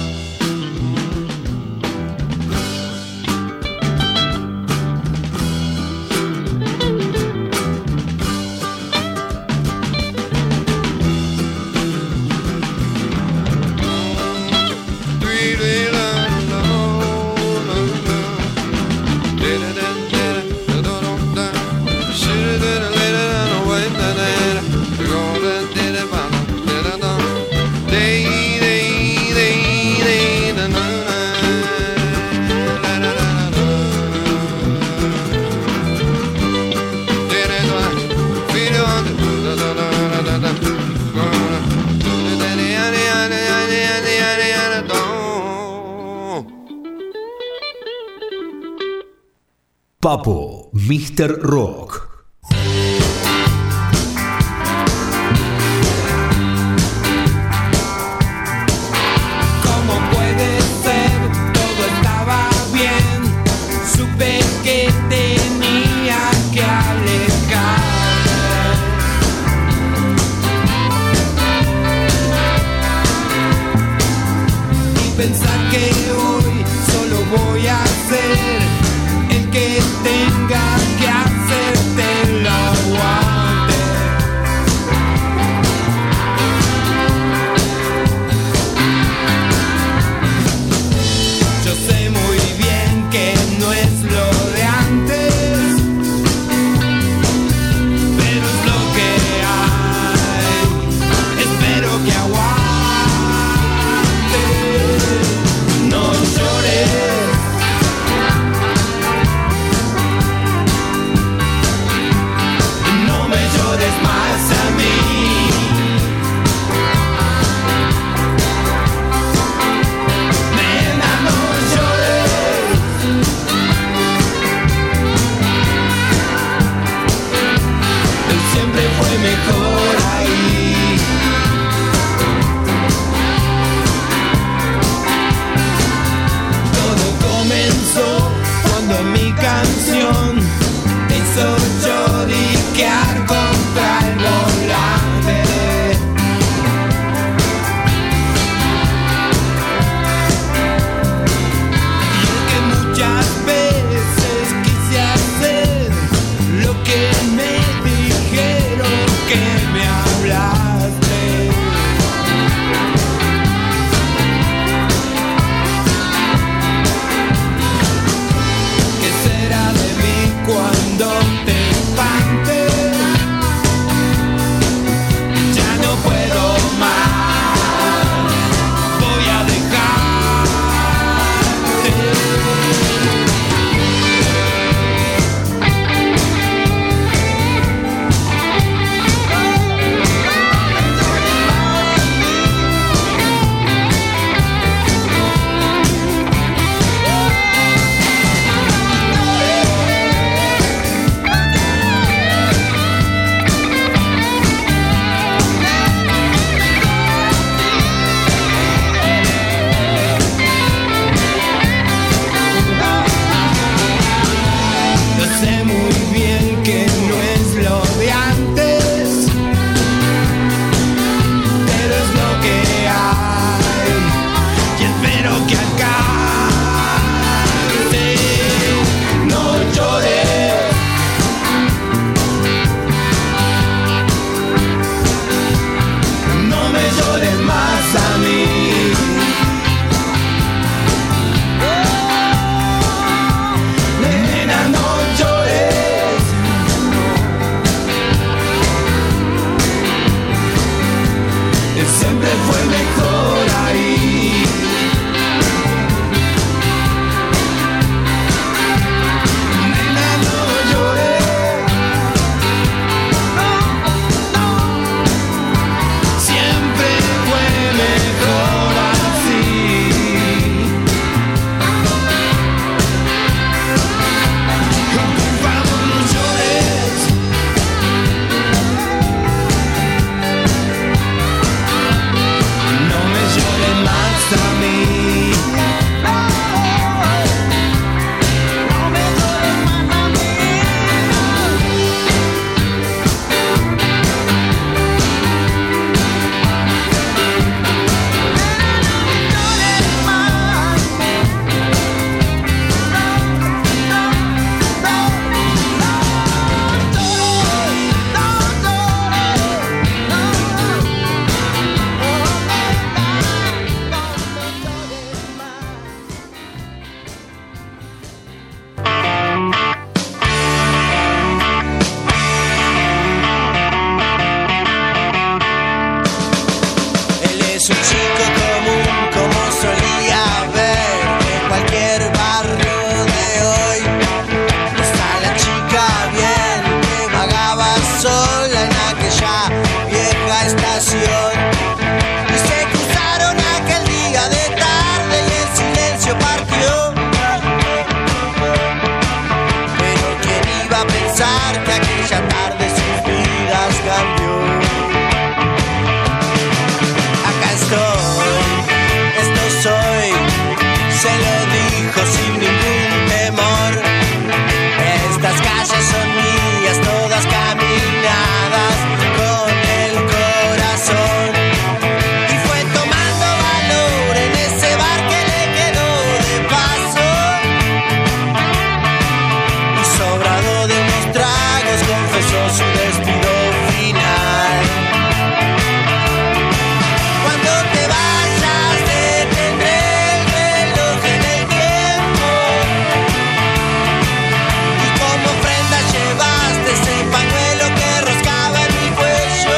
Papo, míster Rock. ¿Cómo puede ser? Todo estaba bien. Supe que tenía que alejarme. Y pensar que hoy solo voy a ser el que tenga que hacerte el aguante. Yo sé muy bien que no es lo de antes, pero es lo que hay. Espero que aguante. No Es un chico común como solía ver en cualquier barrio de hoy. Está la chica bien que vagaba sola en aquella vieja estación. Y se cruzaron aquel día de tarde y en silencio partió. Pero quién iba a pensar que aquella tarde sus vidas cambió. Acá estoy, esto soy, se lo dijo sin ningún temor. Estas calles son mías, todas caminadas con el corazón. Y fue tomando valor en ese bar que le quedó de paso. Y sobrado de unos tragos confesó su despido final. Cuando te vayas detendré el reloj en el tiempo. Y como ofrenda llevaste ese pañuelo que roscaba en mi cuello.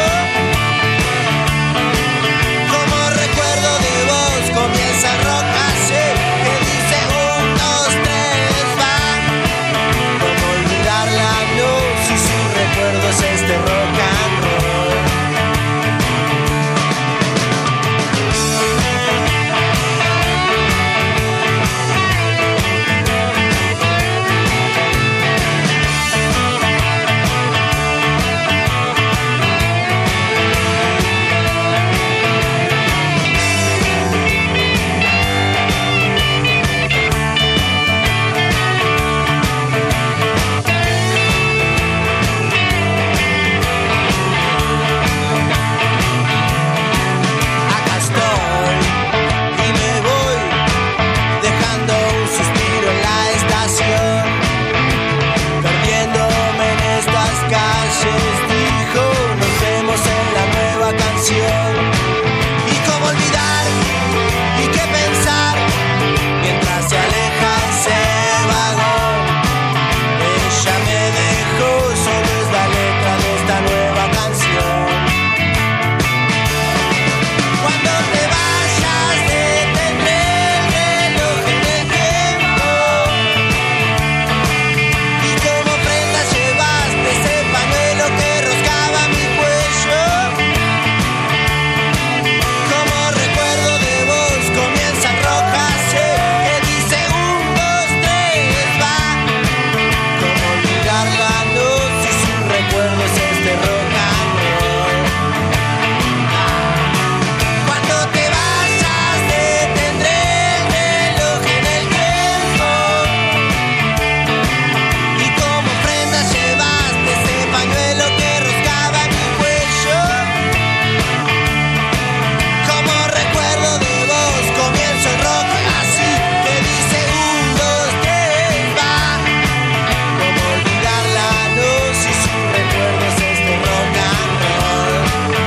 Como recuerdo de vos comienza el rock así, que dice un, dos, tres, va. Como olvidarla no, si su recuerdo es este rock and roll. Acá estoy y me voy, dejando un suspiro en la estación. Perdiéndome en estas calles, dijo, nos vemos en la nueva canción. Y cómo olvidar y qué pensar mientras se aleja ese vagón. Ella me dejó, solo es la letra de esta nueva canción. Cuando te vayas detendré el reloj en el tiempo. Y como prenda llevaste ese pañuelo que roscaba mi cuello. Como recuerdo de vos comienza el rock así, que dice un, dos, tres, va. Como olvidarla no, si su recuerdo es este rock and roll. Cuando te vayas detendré el reloj en el tiempo. Y como prenda llevaste ese pañuelo que roscaba en mi cuello. Como recuerdo de vos comienzo el rock así, que dice un, dos, tres, va. Como olvidarla no, si su recuerdo es este rock and roll.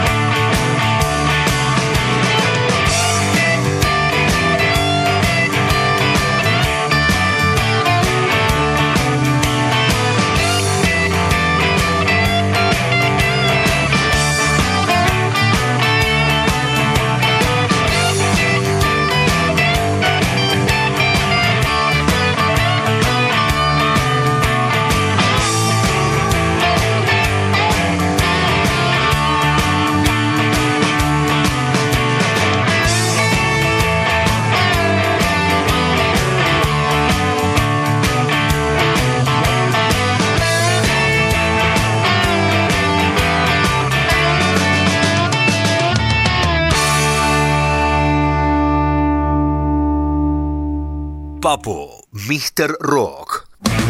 Papo, míster Rock.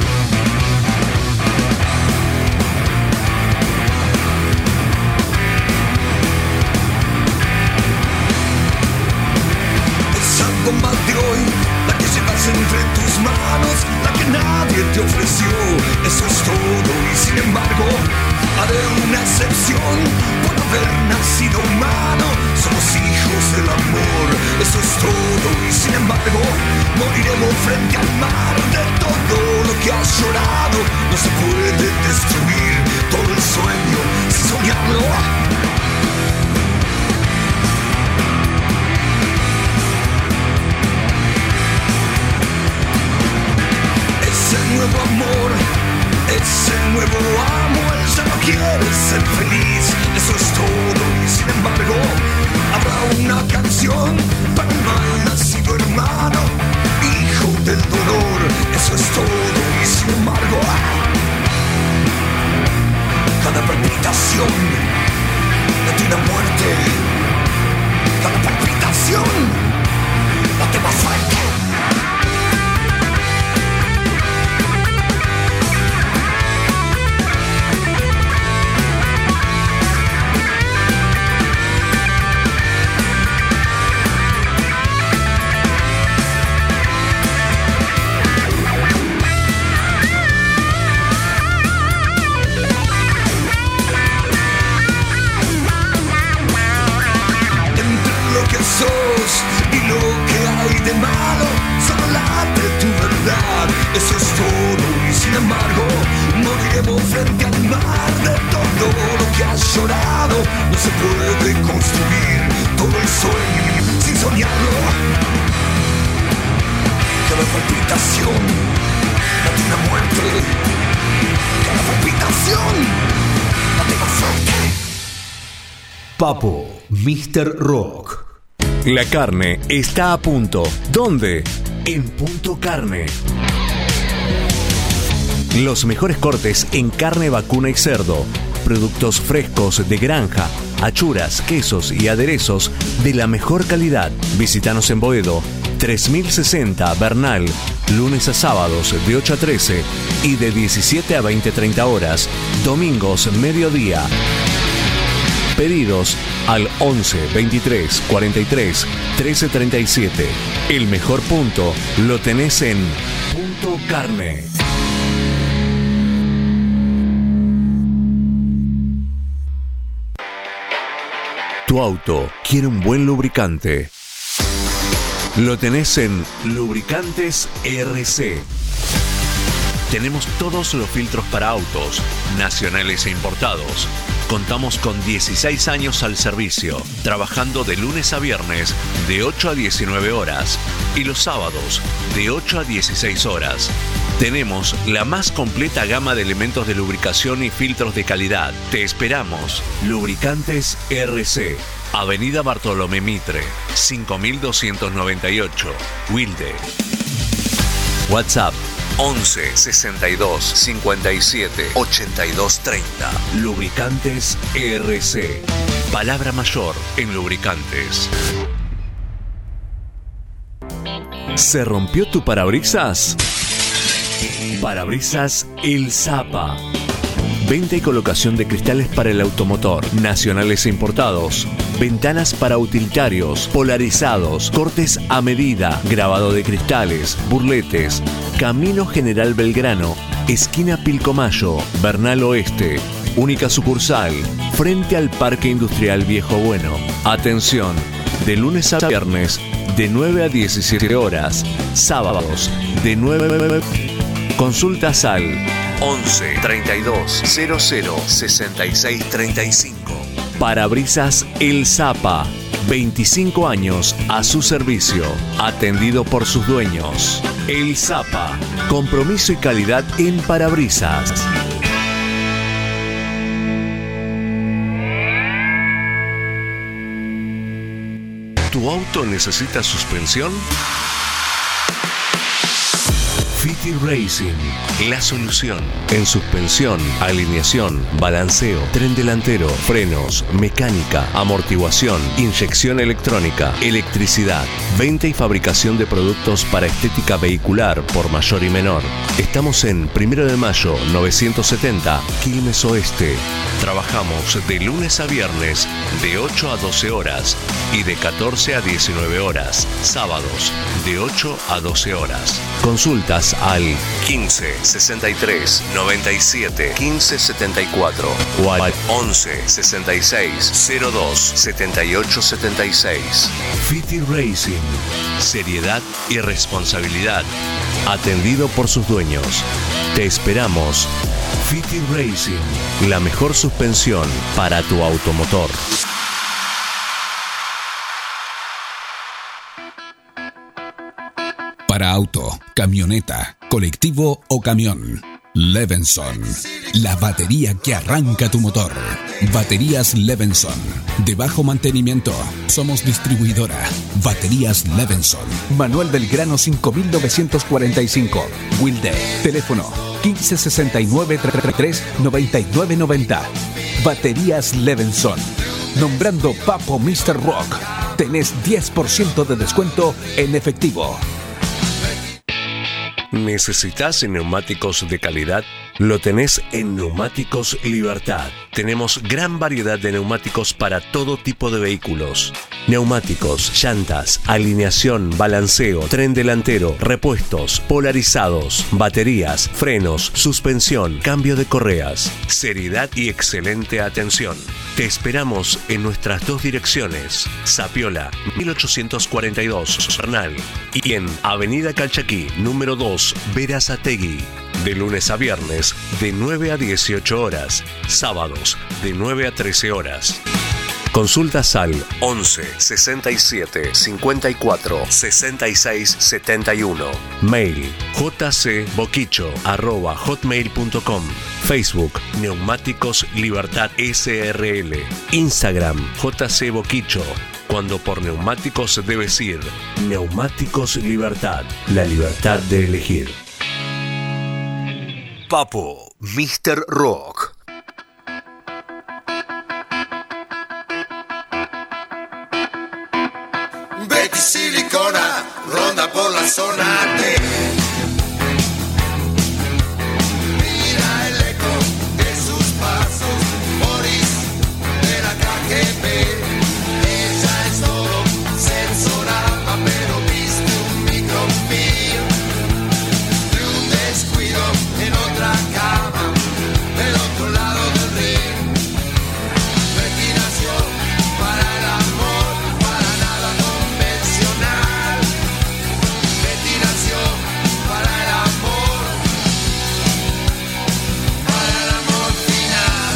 Esa bomba de hoy, la que llevas entre tus manos, la que nadie te ofreció, eso es todo y sin embargo haré una excepción por haber nacido humano. Somos hijos del amor, eso es todo y sin embargo moriremos frente al mar. De todo lo que has llorado no se puede destruir todo el sueño sin soñarlo. quieres ser feliz, eso es todo. Y sin embargo, habrá una canción para el mal nacido hermano, hijo del dolor, eso es todo. Y sin embargo, cada palpitación de una muerte, cada palpitación late más fuerte. Y lo que hay de malo solo late tu verdad, eso es todo. Y sin embargo moriremos frente al mar de todo lo que has llorado. No se puede construir todo el sueño sin soñarlo. Cada palpitación late una muerte, cada palpitación late más fuerte. Papo, míster Rock. La carne está a punto. ¿Dónde? En Punto Carne. Los mejores cortes en carne vacuna y cerdo. Productos frescos de granja, achuras, quesos y aderezos de la mejor calidad. Visítanos en Boedo, tres mil sesenta Bernal, lunes a sábados de ocho a trece y de diecisiete a veinte treinta horas, domingos mediodía. Pedidos al once veintitrés cuarenta y tres trece treinta y siete. El mejor punto lo tenés en Punto Carne. Tu auto quiere un buen lubricante. Lo tenés en Lubricantes R C. Tenemos todos los filtros para autos, nacionales e importados. Contamos con dieciséis años al servicio, trabajando de lunes a viernes de ocho a diecinueve horas y los sábados de ocho a dieciséis horas. Tenemos la más completa gama de elementos de lubricación y filtros de calidad. Te esperamos. Lubricantes R C. Avenida Bartolomé Mitre, cinco mil doscientos noventa y ocho, Wilde. WhatsApp once sesenta y dos cincuenta y siete ochenta y dos treinta. Lubricantes R C. Palabra mayor en lubricantes. ¿Se rompió tu parabrisas? Parabrisas El Zapa. Venta y colocación de cristales para el automotor, nacionales e importados. Ventanas para utilitarios, polarizados, cortes a medida, grabado de cristales, burletes. Camino General Belgrano, esquina Pilcomayo, Bernal Oeste. Única sucursal, frente al Parque Industrial Viejo Bueno. Atención, de lunes a viernes, de nueve a diecisiete horas. Sábados, de nueve... Consultas al once treinta y dos cero cero sesenta y seis treinta y cinco. Parabrisas El Zapa. veinticinco años a su servicio. Atendido por sus dueños. El Zapa. Compromiso y calidad en parabrisas. ¿Tu auto necesita suspensión? Fiti Racing, la solución en suspensión, alineación, balanceo, tren delantero, frenos, mecánica, amortiguación, inyección electrónica, electricidad, venta y fabricación de productos para estética vehicular por mayor y menor. Estamos en Primero de Mayo novecientos setenta, Quilmes Oeste. Trabajamos de lunes a viernes de ocho a doce horas y de catorce a diecinueve horas, sábados de ocho a doce horas. Consultas al quince sesenta y tres noventa y siete quince setenta y cuatro o al once sesenta y seis cero dos setenta y ocho setenta y seis. Fiti Racing, seriedad y responsabilidad, atendido por sus dueños. Te esperamos. Fiti Racing, la mejor suspensión para tu automotor. Para auto, camioneta, colectivo o camión. Levenson, la batería que arranca tu motor. Baterías Levenson, de bajo mantenimiento. Somos distribuidora. Baterías Levenson. Manuel Belgrano cinco mil novecientos cuarenta y cinco. Wilde. Teléfono quince sesenta y nueve treinta y tres noventa y nueve noventa. Baterías Levenson. Nombrando Papo mister Rock, tenés diez por ciento de descuento en efectivo. ¿Necesitas neumáticos de calidad? Lo tenés en Neumáticos Libertad. Tenemos gran variedad de neumáticos para todo tipo de vehículos. Neumáticos, llantas, alineación, balanceo, tren delantero, repuestos, polarizados, baterías, frenos, suspensión, cambio de correas. Seriedad y excelente atención. Te esperamos en nuestras dos direcciones, Zapiola, mil ochocientos cuarenta y dos, Bernal, y en Avenida Calchaquí, número dos, Berazategui. De lunes a viernes, de nueve a dieciocho horas. Sábados, de nueve a trece horas. Consultas al once sesenta y siete cincuenta y cuatro sesenta y seis setenta y uno. Mail jcboquicho arroba hotmail punto com. Facebook Neumáticos Libertad S R L. Instagram jcboquicho. Cuando por neumáticos debes ir. Neumáticos Libertad. La libertad de elegir. Papo mister Rock. Betty Silicona ronda por la zona T. Mira el eco de sus pasos, Boris de la K G B. Ella es todo sensorama, pero viste un microfilm de un descuido en otra cama, del otro lado del ring. Betty nació para el amor, para nada convencional. Betty nació para el amor, para el amor final.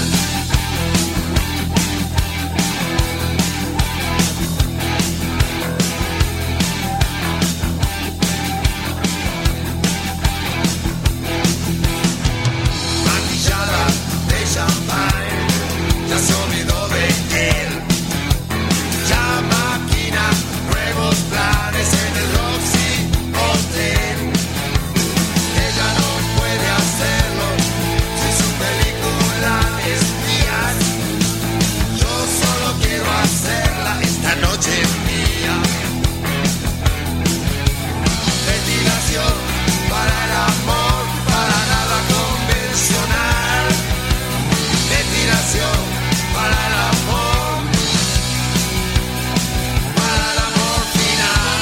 Maquillada de champagne, ya se olvidó de él. Ya maquina nuevos planes en el Roxy Hotel. Ella no puede hacerlo sin su película espías. Yo solo quiero hacerla esta noche mía. Betty nació para el amor, para nada convencional. Betty nació para el amor, para el amor final.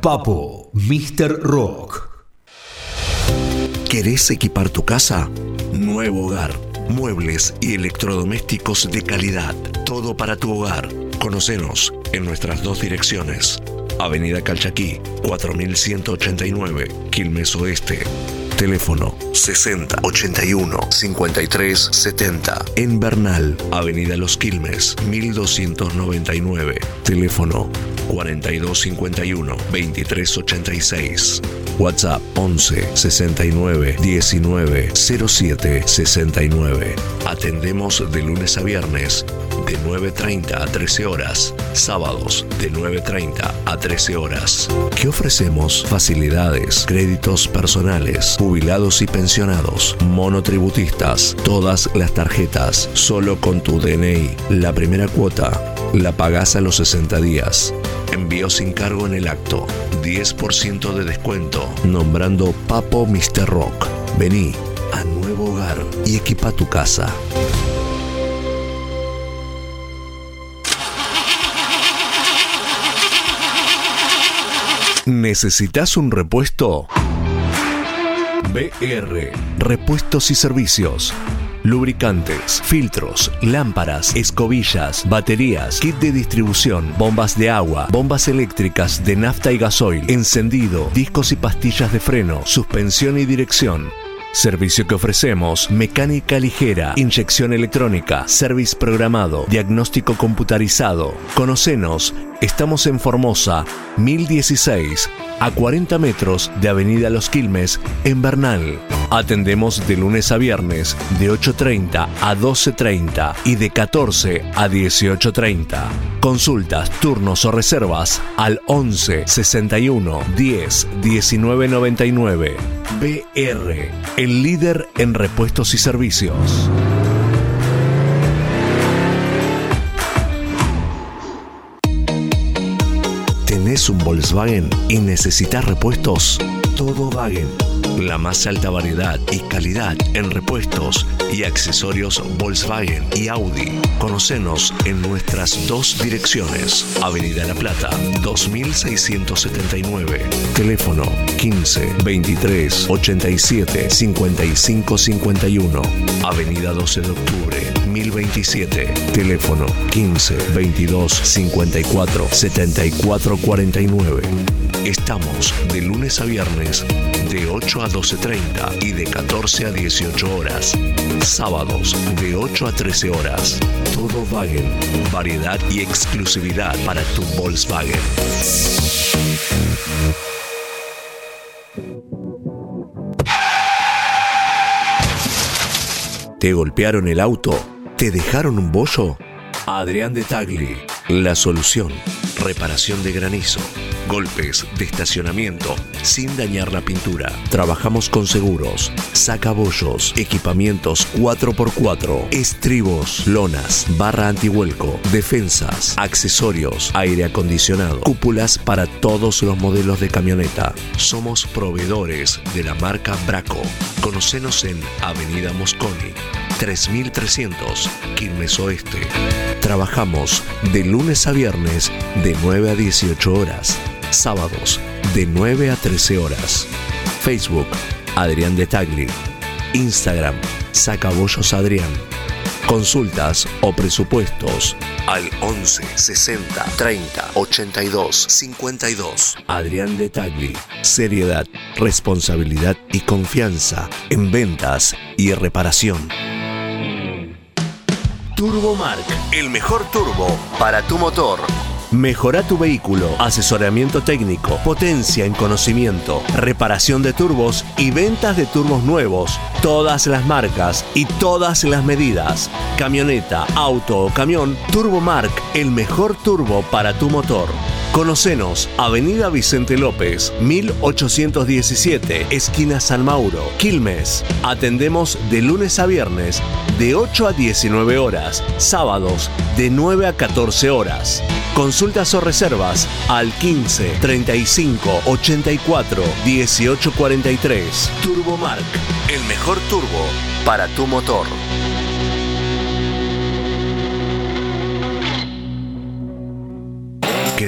Papo, míster Rock. ¿Querés equipar tu casa? Nuevo Hogar. Muebles y electrodomésticos de calidad. Todo para tu hogar. Conócenos en nuestras dos direcciones. Avenida Calchaquí, cuatro mil ciento ochenta y nueve, Quilmes Oeste. Teléfono sesenta, ochenta y uno, cincuenta y tres, setenta. En Bernal, Avenida Los Quilmes, mil doscientos noventa y nueve. Teléfono cuarenta y dos, cincuenta y uno, veintitrés, ochenta y seis. WhatsApp once, sesenta y nueve, diecinueve, cero siete, sesenta y nueve. Atendemos de lunes a viernes de nueve treinta a trece horas. Sábados de nueve treinta a trece horas. ¿Qué ofrecemos? Facilidades, créditos personales, jubilados y pensionados, monotributistas, todas las tarjetas, solo con tu D N I. La primera cuota la pagás a los sesenta días. Envío sin cargo en el acto. diez por ciento de descuento. Nombrando Papo míster Rock. Vení a Nuevo Hogar y equipa tu casa. ¿Necesitas un repuesto? B R Repuestos y Servicios. Lubricantes, filtros, lámparas, escobillas, baterías, kit de distribución, bombas de agua, bombas eléctricas de nafta y gasoil, encendido, discos y pastillas de freno, suspensión y dirección. Servicio que ofrecemos: mecánica ligera, inyección electrónica, service programado, diagnóstico computarizado. Conocenos, estamos en Formosa, mil dieciséis, a cuarenta metros de Avenida Los Quilmes, en Bernal. Atendemos de lunes a viernes de ocho treinta a doce treinta y de catorce a dieciocho treinta. Consultas, turnos o reservas al once, sesenta y uno, diez, diecinueve noventa y nueve. B R, el líder en repuestos y servicios. ¿Tenés un Volkswagen y necesitas repuestos? Todo Wagen. La más alta variedad y calidad en repuestos y accesorios Volkswagen y Audi. Conocenos en nuestras dos direcciones. Avenida La Plata, dos mil seiscientos setenta y nueve. Teléfono quince, veintitrés, ochenta y siete, cincuenta y cinco cincuenta y uno. Avenida doce de octubre, mil veintisiete. Teléfono quince, veintidós, cincuenta y cuatro, setenta y cuatro cuarenta y nueve. Estamos de lunes a viernes de ocho a doce treinta y de catorce a dieciocho horas. Sábados de ocho a trece horas. Todo Wagen. Variedad y exclusividad para tu Volkswagen. ¿Te golpearon el auto? ¿Te dejaron un bollo? Adrián de Tagli. La solución. Reparación de granizo. Golpes de estacionamiento sin dañar la pintura. Trabajamos con seguros, sacabollos, equipamientos cuatro por cuatro, estribos, lonas, barra antivuelco, defensas, accesorios, aire acondicionado, cúpulas para todos los modelos de camioneta. Somos proveedores de la marca Braco. Conocenos en Avenida Mosconi, tres mil trescientos, Quilmes Oeste. Trabajamos de lunes a viernes de nueve a dieciocho horas. Sábados de nueve a trece horas. Facebook Adrián de Tagli. Instagram Sacabollos Adrián. Consultas o presupuestos al once, sesenta, treinta, ochenta y dos, cincuenta y dos. Adrián de Tagli. Seriedad, responsabilidad y confianza en ventas y reparación. Turbomark, el mejor turbo para tu motor. Mejora tu vehículo, asesoramiento técnico, potencia en conocimiento, reparación de turbos y ventas de turbos nuevos. Todas las marcas y todas las medidas. Camioneta, auto o camión, Turbomark, el mejor turbo para tu motor. Conocenos, Avenida Vicente López, mil ochocientos diecisiete, esquina San Mauro, Quilmes. Atendemos de lunes a viernes de ocho a diecinueve horas, sábados de nueve a catorce horas. Consultas o reservas al quince, treinta y cinco, ochenta y cuatro, dieciocho cuarenta y tres. Turbomark, el mejor turbo para tu motor.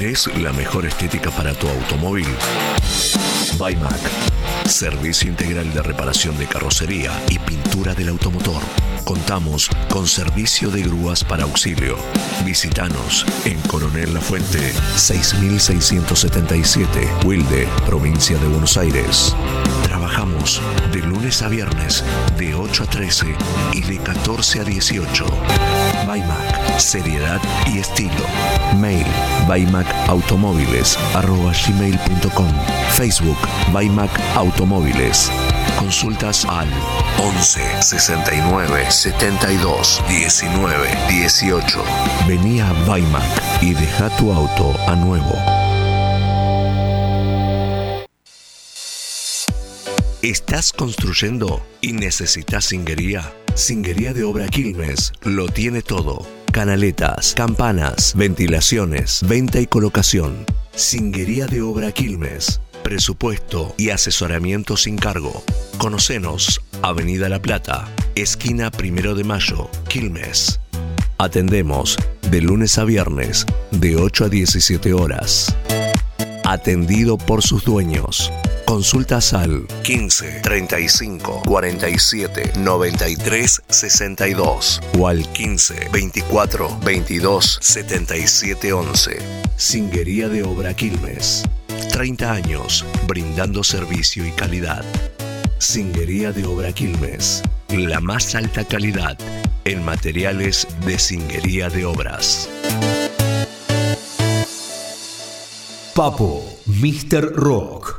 ¿Querés la mejor estética para tu automóvil? Baimac. Servicio integral de reparación de carrocería y pintura del automotor. Contamos con servicio de grúas para auxilio. Visítanos en Coronel Lafuente, seis mil seiscientos setenta y siete, Wilde, provincia de Buenos Aires. Trabajamos de lunes a viernes de ocho a trece y de catorce a dieciocho. Baimac, seriedad y estilo. Mail baimacautomóviles arroba gmail punto com. Facebook Baimac Automóviles. Consultas al once sesenta y nueve setenta y dos diecinueve dieciocho. Vení a Baimac y deja tu auto a nuevo. ¿Estás construyendo y necesitas singuería? Singuería de Obra Quilmes lo tiene todo. Canaletas, campanas, ventilaciones, venta y colocación. Singuería de Obra Quilmes. Presupuesto y asesoramiento sin cargo. Conocenos, Avenida La Plata, esquina Primero de Mayo, Quilmes. Atendemos de lunes a viernes, de ocho a diecisiete horas. Atendido por sus dueños. Consultas al quince treinta y cinco cuarenta y siete noventa y tres sesenta y dos o al quince veinticuatro veintidós setenta y siete once. Singuería de Obra Quilmes. treinta años brindando servicio y calidad. Singuería de Obra Quilmes. La más alta calidad en materiales de singuería de obras. Papo, míster Rock.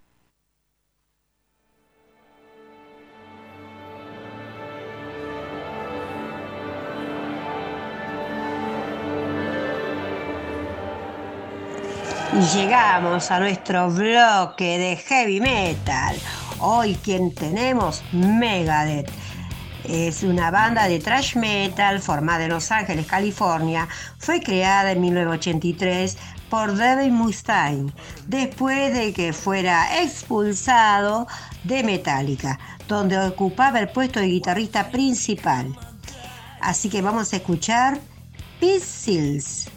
Y llegamos a nuestro bloque de heavy metal. Hoy quien tenemos, Megadeth. Es una banda de thrash metal formada en Los Ángeles, California. Fue creada en mil novecientos ochenta y tres por Dave Mustaine, después de que fuera expulsado de Metallica, donde ocupaba el puesto de guitarrista principal. Así que vamos a escuchar Pistols.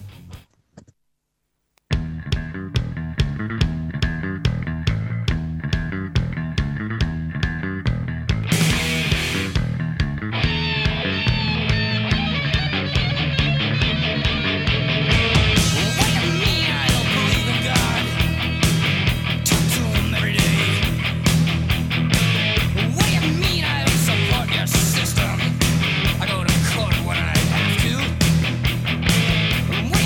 System. I go to court when I have to.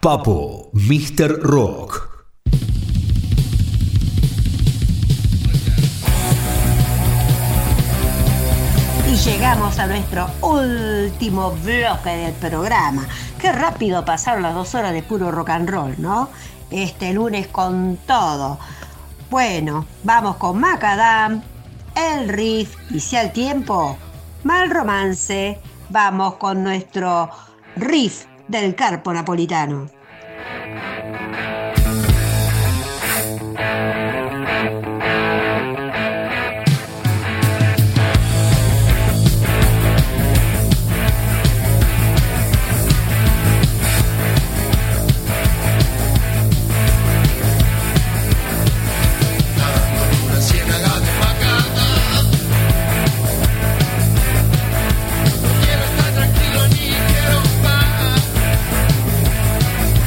Papo, míster Rock. Y llegamos a nuestro último bloque del programa. Qué rápido pasaron las dos horas de puro rock and roll, ¿no? Este lunes con todo. Bueno, vamos con Macadam, el riff y si al tiempo, mal romance. Vamos con nuestro riff del Carpo Napolitano. Quiero estar tranquilo ni quiero paz.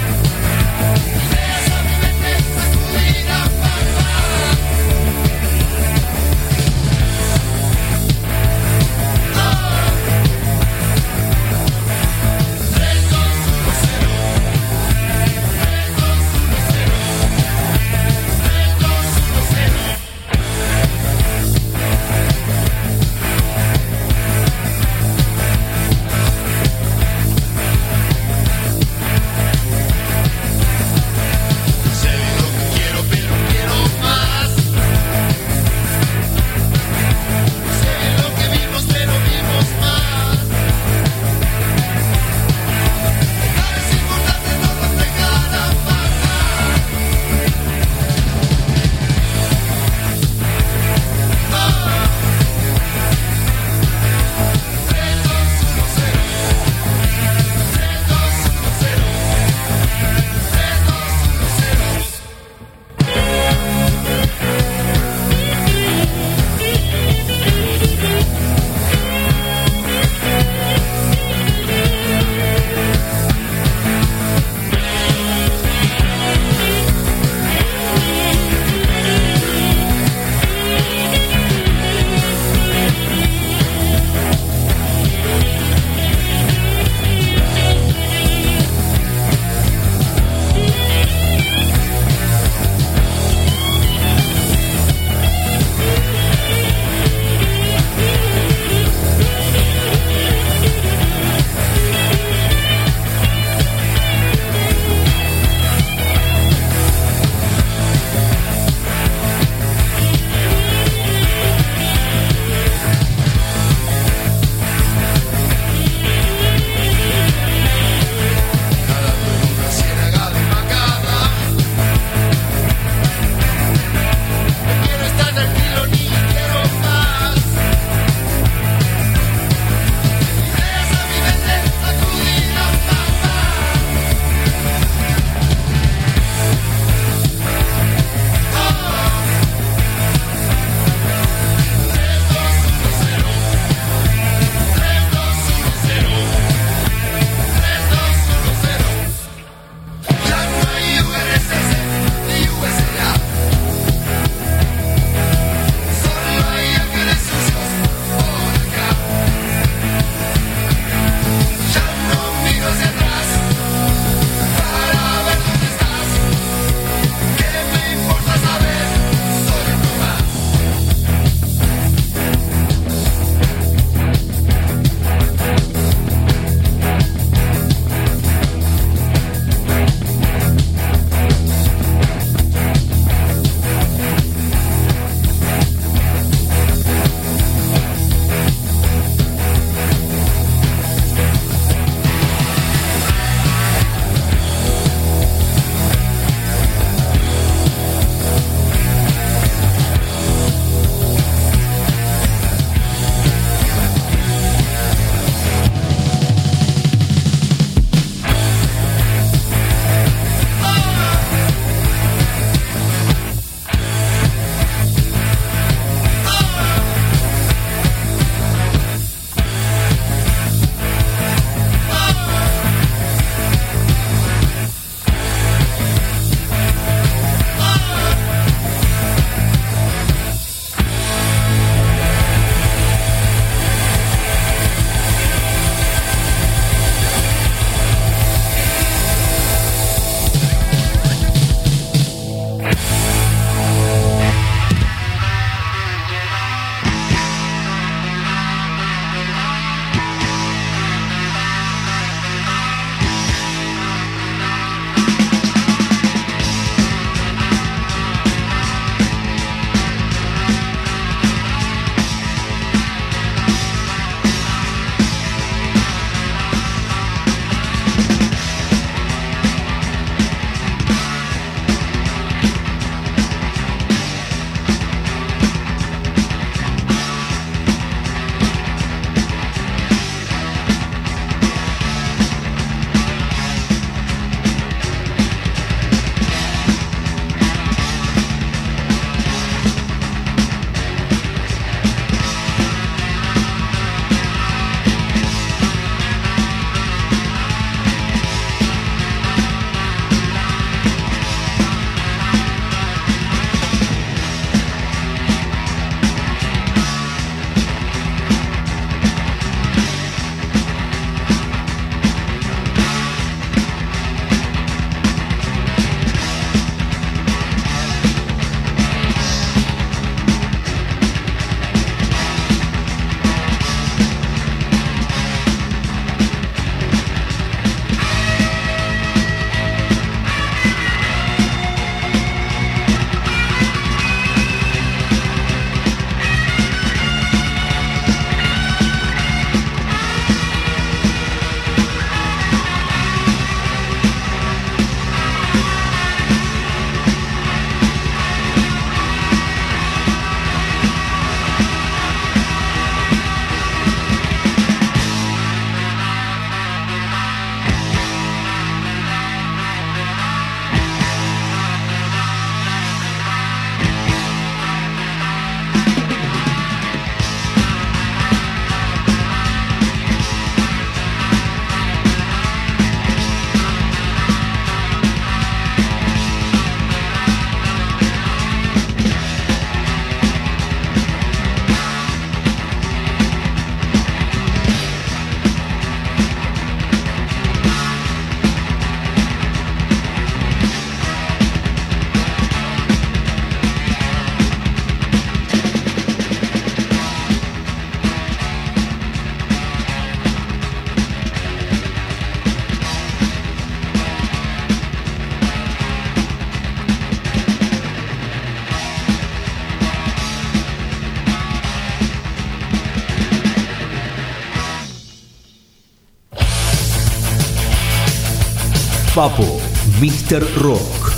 Papo, míster Rock.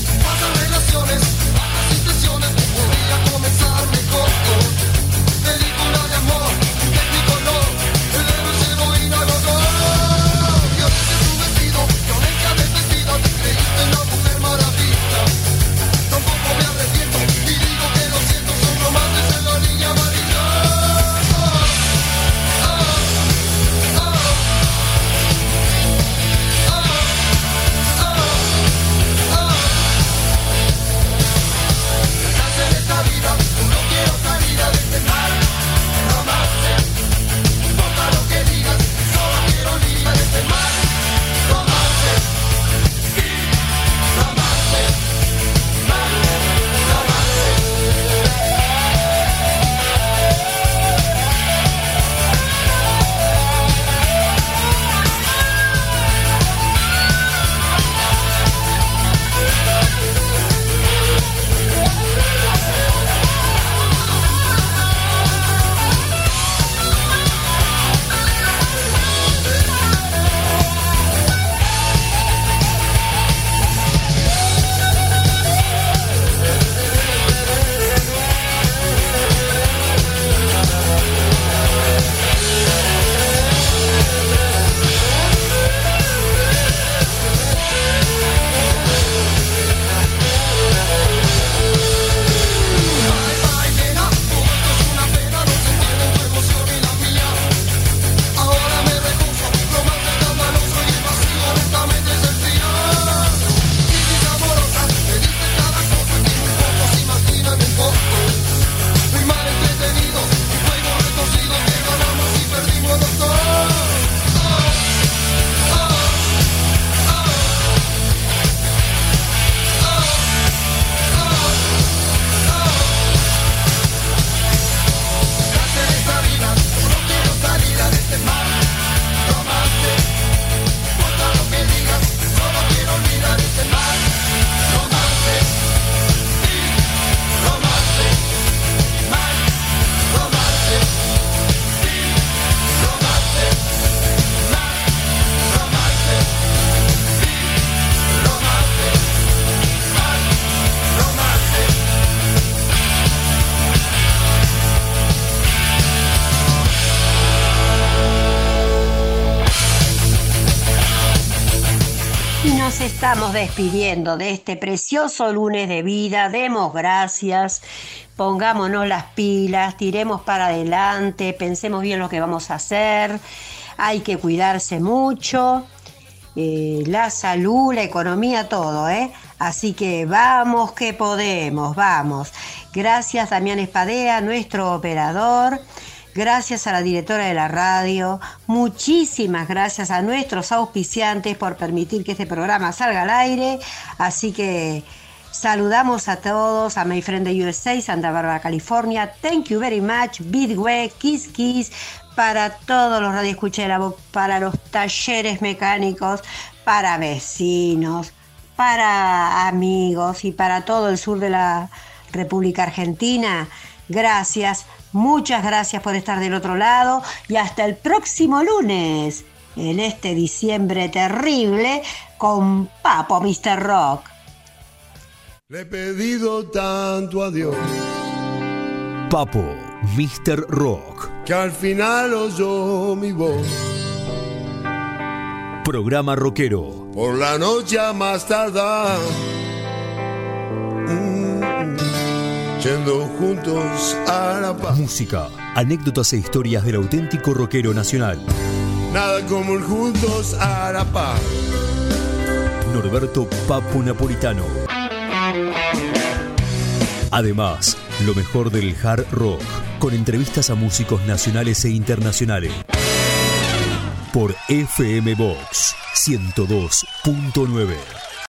Estamos despidiendo de este precioso lunes de vida. Demos gracias, pongámonos las pilas, tiremos para adelante, pensemos bien lo que vamos a hacer. Hay que cuidarse mucho, eh, la salud, la economía, todo, ¿eh? Así que vamos que podemos, vamos. Gracias Damián Espadea, nuestro operador. Gracias a la directora de la radio, muchísimas gracias a nuestros auspiciantes por permitir que este programa salga al aire, así que saludamos a todos, a My Friend de U S A, Santa Bárbara, California, thank you very much, Bidway, Kiss Kiss, para todos los radioescuchas de la voz, para los talleres mecánicos, para vecinos, para amigos y para todo el sur de la República Argentina. Gracias. Muchas gracias por estar del otro lado y hasta el próximo lunes, en este diciembre terrible, con Papo míster Rock. Le he pedido tanto a Dios, Papo míster Rock, que al final oyó mi voz. Programa rockero. Por la noche a más tardar, yendo juntos a la paz. Música, anécdotas e historias del auténtico rockero nacional. Nada como el juntos a la paz. Norberto Papo Napolitano. Además, lo mejor del hard rock, con entrevistas a músicos nacionales e internacionales. Por F M Vox ciento dos punto nueve.